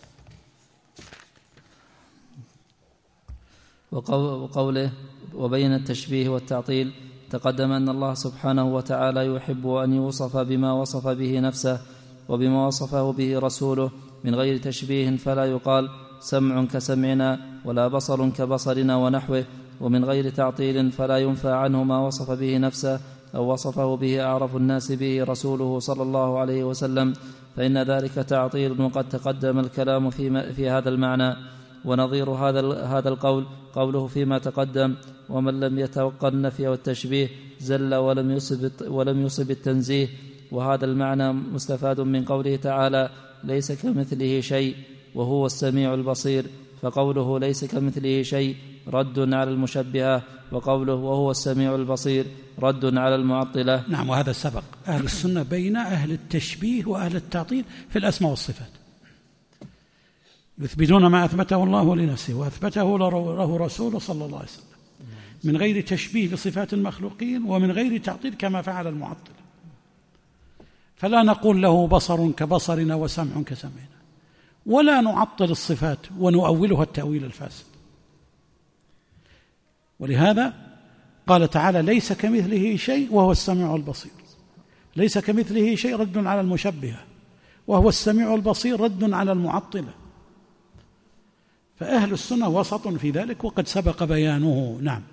وقوله: وبين التشبيه والتعطيل، تقدم أن الله سبحانه وتعالى يحب أن يوصف بما وصف به نفسه وبما وصفه به رسوله من غير تشبيه، فلا يقال سمع كسمعنا ولا بصر كبصرنا ونحوه، ومن غير تعطيل فلا ينفى عنه ما وصف به نفسه أو وصفه به أعرف الناس به رسوله صلى الله عليه وسلم، فإن ذلك تعطيل، وقد تقدم الكلام في هذا المعنى. ونظير هذا القول قوله فيما تقدم: ومن لم يتوقع النفي والتشبيه زل ولم يصب التنزيه. وهذا المعنى مستفاد من قوله تعالى: ليس كمثله شيء وهو السميع البصير، فقوله ليس كمثله شيء رد على المشبهة، وقوله وهو السميع البصير رد على المعطلة. نعم، وهذا سبق. أهل السنة بين أهل التشبيه وأهل التعطيل في الأسماء والصفات، يثبتون ما أثبته الله لنفسه وأثبته له رسوله صلى الله عليه وسلم من غير تشبيه بصفات المخلوقين ومن غير تعطيل كما فعل المعطل. فلا نقول له بصر كبصرنا وسمع كسمعنا، ولا نعطل الصفات ونؤولها التأويل الفاسد. ولهذا قال تعالى: ليس كمثله شيء وهو السميع البصير. ليس كمثله شيء رد على المشبهة، وهو السميع البصير رد على المعطلة. فأهل السنة وسط في ذلك، وقد سبق بيانه. نعم.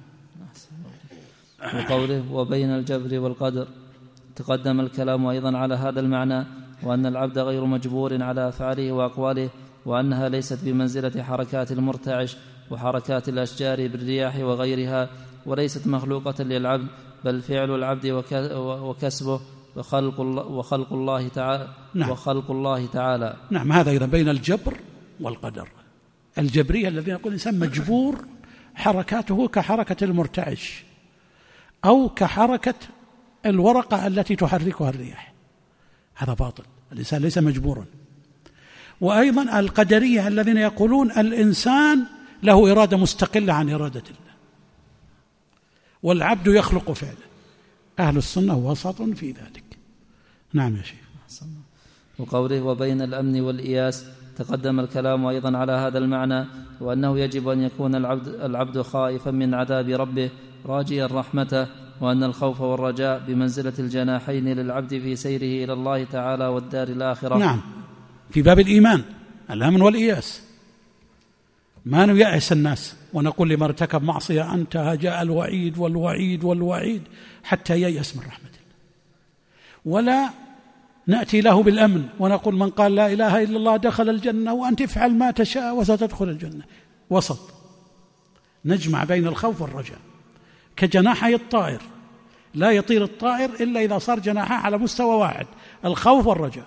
وقوله وبين الجبر والقدر تقدم الكلام أيضا على هذا المعنى، وأن العبد غير مجبور على أفعاله وأقواله، وأنها ليست بمنزلة حركات المرتعش وحركات الأشجار بالرياح وغيرها، وليست مخلوقة للعبد، بل فعل العبد وكسبه وخلق الله تعالى. نعم. وخلق الله تعالى. نعم، هذا أيضا بين الجبر والقدر. الجبرية الذين يقول الإنسان مجبور، حركاته كحركة المرتعش أو كحركة الورقة التي تحركها الرياح، هذا باطل. الإنسان ليس مجبورا. وأيضا القدرية الذين يقولون الإنسان له إرادة مستقلة عن إرادة الله، والعبد يخلق فعله. أهل السنة وسط في ذلك. نعم يا شيخ. وقوله وبين الأمن والإياس تقدم الكلام أيضا على هذا المعنى، وأنه يجب أن يكون العبد خائفا من عذاب ربه راجيا رحمته، وأن الخوف والرجاء بمنزلة الجناحين للعبد في سيره إلى الله تعالى والدار الآخرة. نعم، في باب الإيمان الأمن والإياس. ما نيأس الناس ونقول لما ارتكب معصية أنت، جاء الوعيد والوعيد والوعيد حتى ييأس من رحمة الله، ولا نأتي له بالأمن ونقول من قال لا إله إلا الله دخل الجنة وأنت افعل ما تشاء وستدخل الجنة. وسط، نجمع بين الخوف والرجاء كجناحي الطائر، لا يطير الطائر إلا إذا صار جناحه على مستوى واحد، الخوف والرجاء.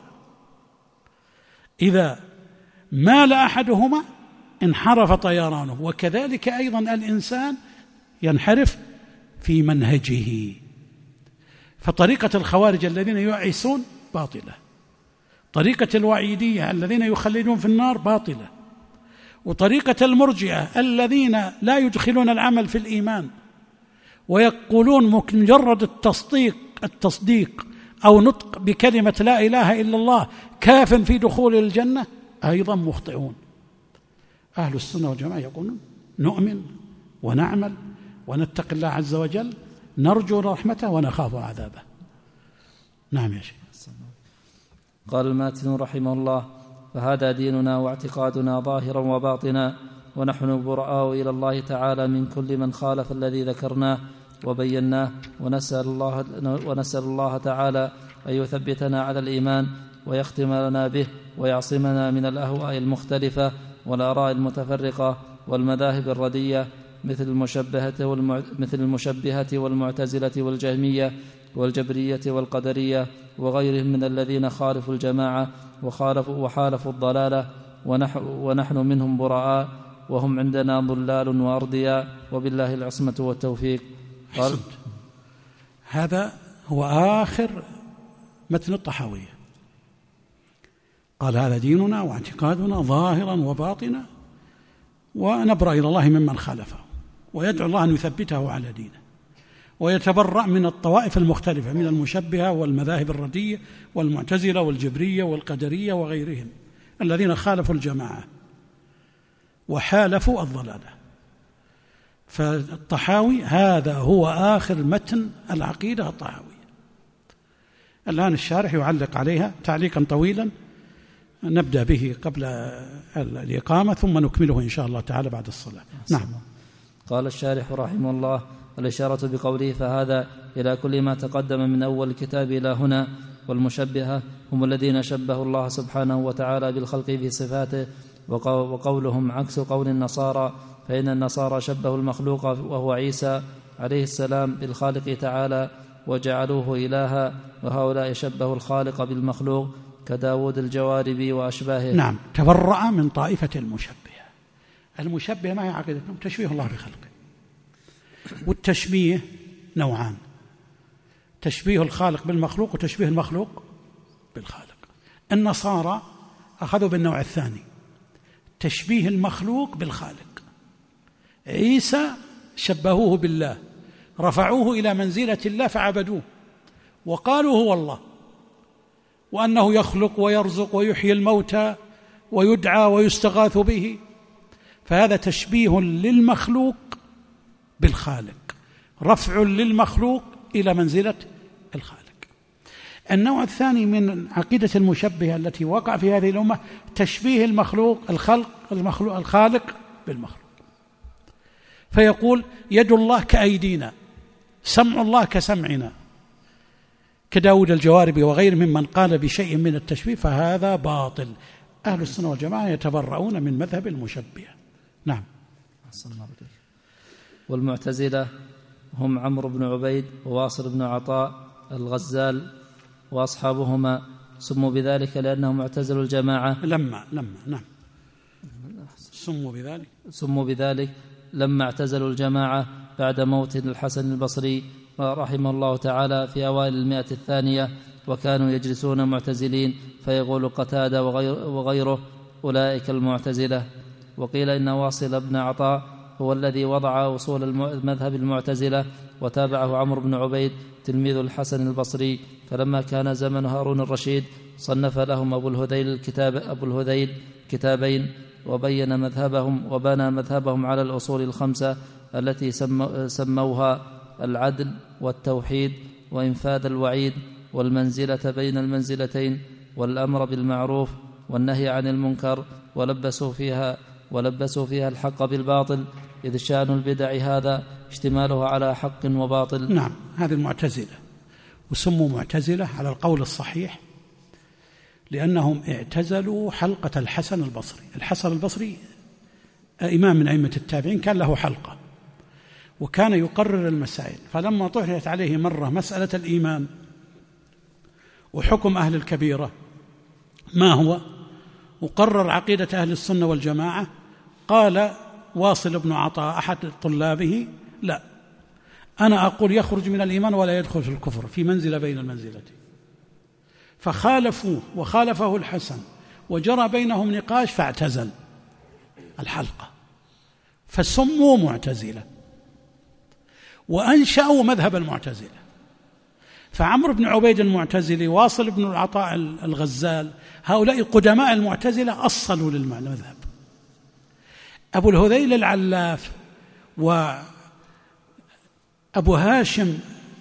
إذا مال أحدهما انحرف طيرانه، وكذلك أيضا الإنسان ينحرف في منهجه. فطريقة الخوارج الذين يعيسون باطلة، طريقة الوعيدية الذين يخلدون في النار باطلة، وطريقة المرجئة الذين لا يدخلون العمل في الإيمان ويقولون مجرد التصديق أو نطق بكلمة لا إله إلا الله كاف في دخول الجنة، أيضا مخطئون. أهل السنة والجماعة يقولون نؤمن ونعمل ونتقي الله عز وجل، نرجو رحمته ونخاف عذابه. نعم يا شيخ. قال الماتن رحمه الله: فهذا ديننا واعتقادنا ظاهرا وباطنا، ونحن براء إلى الله تعالى من كل من خالف الذي ذكرناه وبيناه، ونسأل الله تعالى أن يثبتنا على الإيمان ويختم لنا به، ويعصمنا من الأهواء المختلفة والآراء المتفرقة والمذاهب الردية مثل المشبهة والمعتزلة والجهمية والجبرية والقدرية وغيرهم من الذين خالفوا الجماعة وحالفوا الضلالة، ونحن منهم براء، وهم عندنا ضلال وأرضياء، وبالله العصمة والتوفيق. قال هذا هو آخر متن الطحاوية. قال هذا ديننا واعتقادنا ظاهرا وباطنا، ونبرأ إلى الله ممن خالفه، ويدعو الله أن يثبته على دينه، ويتبرأ من الطوائف المختلفة من المشبهة والمذاهب الردية والمعتزلة والجبرية والقدرية وغيرهم الذين خالفوا الجماعة وحالفوا الضلالة. فالطحاوي هذا هو آخر متن العقيدة الطحاوية. الآن الشارح يعلق عليها تعليقا طويلا نبدأ به قبل الإقامة، ثم نكمله إن شاء الله تعالى بعد الصلاة. نعم. قال الشارح رحمه الله: الإشارة بقوله فهذا إلى كل ما تقدم من أول الكتاب إلى هنا، والمشبهة هم الذين شبهوا الله سبحانه وتعالى بالخلق في صفاته، وقولهم عكس قول النصارى، فإن النصارى شبهوا المخلوق وهو عيسى عليه السلام بالخالق تعالى وجعلوه إلها، وهؤلاء شبهوا الخالق بالمخلوق كداود الجواربي وأشباهه. نعم، تبرأ من طائفة المشبهة ما هي عقيدتهم؟ تشبيه الله بخلقه. والتشبيه نوعان: تشبيه الخالق بالمخلوق وتشبيه المخلوق بالخالق. النصارى أخذوا بالنوع الثاني، تشبيه المخلوق بالخالق. عيسى شبهوه بالله، رفعوه إلى منزلة الله فعبدوه وقالوا هو الله، وأنه يخلق ويرزق ويحيي الموتى ويدعى ويستغاث به، فهذا تشبيه للمخلوق بالخالق، رفع للمخلوق إلى منزلة الخالق. النوع الثاني من عقيدة المشبهة التي وقع في هذه الأمة تشبيه الخالق بالمخلوق، فيقول يد الله كأيدينا، سمع الله كسمعنا، كداود الجواربي وغير ممن قال بشيء من التشبيه، فهذا باطل. أهل السنة والجماعة يتبرؤون من مذهب المشبهة. نعم. والمعتزلة هم عمرو بن عبيد وواصل بن عطاء الغزال وأصحابهما، سموا بذلك لأنهم اعتزلوا الجماعة نعم سموا بذلك لما اعتزلوا الجماعة بعد موت الحسن البصري رحمه الله تعالى في أوائل 100 الثانية، وكانوا يجلسون معتزلين، فيقول قتادة وغيره أولئك المعتزلة. وقيل إن واصل بن عطاء هو الذي وضع أصول المذهب المعتزلة، وتابعه عمرو بن عبيد تلميذ الحسن البصري، فلما كان زمن هارون الرشيد صنف لهم أبو الهذيل كتابين، وبين مذهبهم وبنى مذهبهم على الأصول الخمسة التي سموها العدل والتوحيد وإنفاذ الوعيد والمنزلة بين المنزلتين والأمر بالمعروف والنهي عن المنكر، ولبسوا فيها الحق بالباطل، إذ شأن البدع هذا اشتمالها على حق وباطل. نعم، هذه المعتزلة، وسموا معتزلة على القول الصحيح لأنهم اعتزلوا حلقة الحسن البصري. الحسن البصري إمام من أئمة التابعين، كان له حلقة وكان يقرر المسائل، فلما طرحت عليه مرة مسألة الإيمان وحكم أهل الكبيرة ما هو، وقرر عقيدة أهل السنة والجماعة، قال واصل بن عطاء أحد طلابه: لا، أنا أقول يخرج من الإيمان ولا يدخل في الكفر، في منزلة بين المنزلتين. فخالفوه وخالفه الحسن، وجرى بينهم نقاش فاعتزل الحلقة، فسموا معتزلة وأنشأوا مذهب المعتزلة. فعمرو بن عبيد المعتزلي، واصل بن العطاء الغزال، هؤلاء قدماء المعتزلة أصلوا للمذهب. أبو الهذيل العلاف وأبو هاشم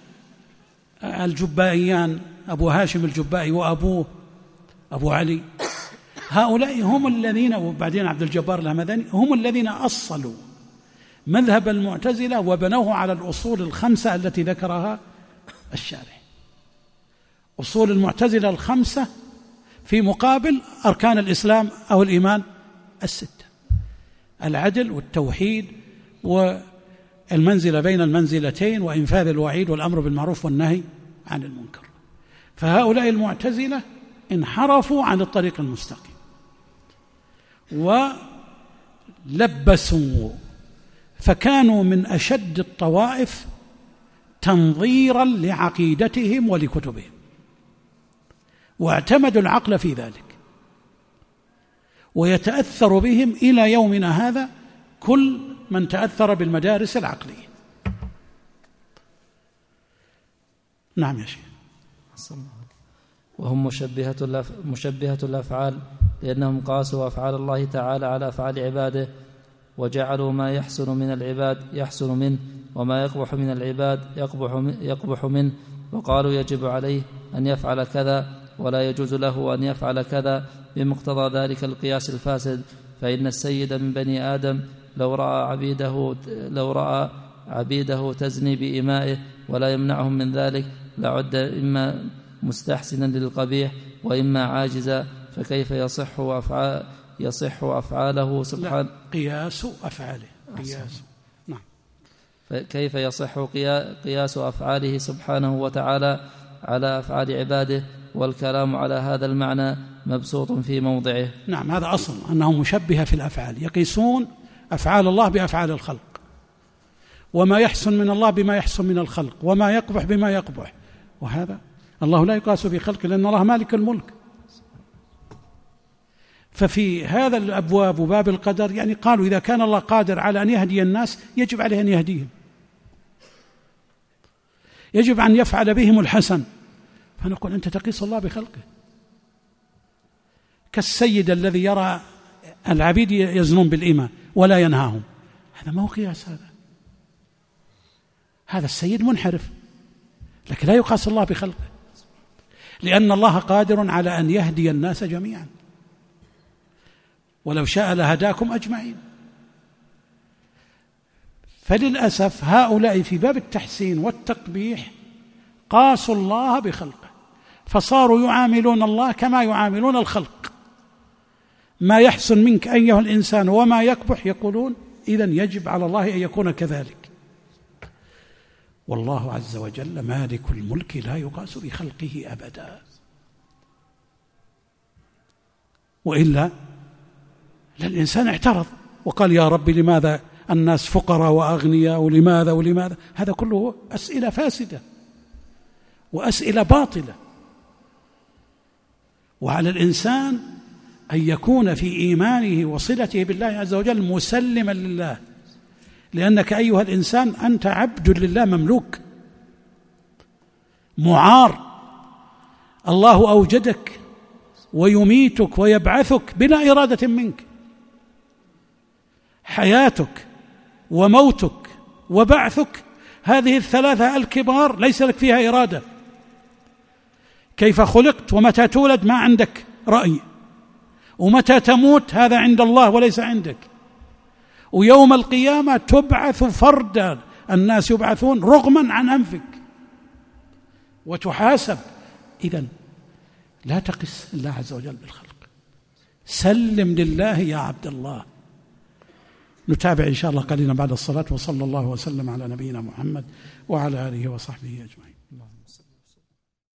الجبائيان، أبو هاشم الجبائي وأبوه أبو علي، هؤلاء هم الذين، وبعدين عبد الجبار الهمداني، هم الذين أصلوا مذهب المعتزلة وبنوه على الأصول الخمسة التي ذكرها الشارح. أصول المعتزلة الخمسة في مقابل أركان الإسلام أو الإيمان الستة: العدل والتوحيد والمنزلة بين المنزلتين وإنفاذ الوعيد والأمر بالمعروف والنهي عن المنكر. فهؤلاء المعتزلة انحرفوا عن الطريق المستقيم ولبسوا، فكانوا من أشد الطوائف تنظيرا لعقيدتهم ولكتبهم، واعتمدوا العقل في ذلك، ويتأثر بهم إلى يومنا هذا كل من تأثر بالمدارس العقلية. نعم يا شيخ. وهم مشبهة الأفعال، لأنهم قاسوا أفعال الله تعالى على أفعال عباده، وجعلوا ما يحسن من العباد يحسن منه، وما يقبح من العباد يقبح منه، وقالوا يجب عليه أن يفعل كذا ولا يجوز له أن يفعل كذا، بمقتضى ذلك القياس الفاسد. فإن السيد من بني آدم لو رأى عبيده تزني بإمائه ولا يمنعهم من ذلك مستحسنا للقبيح وإما عاجزا، فكيف يصح أفعاله سبحانه؟ قياس أفعاله. قياس. نعم. فكيف يصح قياس أفعاله سبحانه وتعالى على أفعال عباده، والكلام على هذا المعنى مبسوط في موضعه. نعم، هذا أصل أنهم مشبهة في الأفعال، يقيسون أفعال الله بأفعال الخلق، وما يحسن من الله بما يحسن من الخلق، وما يقبح بما يقبح، وهذا الله لا يقاس بخلقه لأن الله مالك الملك. ففي هذا الأبواب وباب القدر يعني قالوا إذا كان الله قادر على أن يهدي الناس يجب عليه أن يهديهم، يجب أن يفعل بهم الحسن. فنقول أنت تقيس الله بخلقه، كالسيد الذي يرى العبيد يزنون بالإماء ولا ينهاهم، هذا ما هو قياس، هذا السيد منحرف، لكن لا يقاس الله بخلقه، لأن الله قادر على أن يهدي الناس جميعا، ولو شاء لهداكم أجمعين. فللأسف هؤلاء في باب التحسين والتقبيح قاسوا الله بخلقه، فصاروا يعاملون الله كما يعاملون الخلق، ما يحسن منك أيها الإنسان وما يقبح يقولون إذن يجب على الله أن يكون كذلك. والله عز وجل مالك الملك لا يقاس بخلقه أبدا، وإلا الإنسان اعترض وقال يا رب لماذا الناس فقراء وأغنياء ولماذا؟ هذا كله أسئلة فاسدة وأسئلة باطلة. وعلى الإنسان أن يكون في إيمانه وصلته بالله عز وجل مسلما لله، لأنك أيها الإنسان أنت عبد لله مملوك معار، الله أوجدك ويميتك ويبعثك بلا إرادة منك، حياتك وموتك وبعثك هذه الثلاثة الكبار ليس لك فيها إرادة. كيف خلقت ومتى تولد ما عندك رأي، ومتى تموت هذا عند الله وليس عندك، ويوم القيامة تبعث فردا، الناس يبعثون رغما عن أنفك وتحاسب. إذن لا تقس الله عز وجل بالخلق، سلم لله يا عبد الله. نتابع إن شاء الله قليلا بعد الصلاة، وصلى الله وسلم على نبينا محمد وعلى آله وصحبه أجمعين.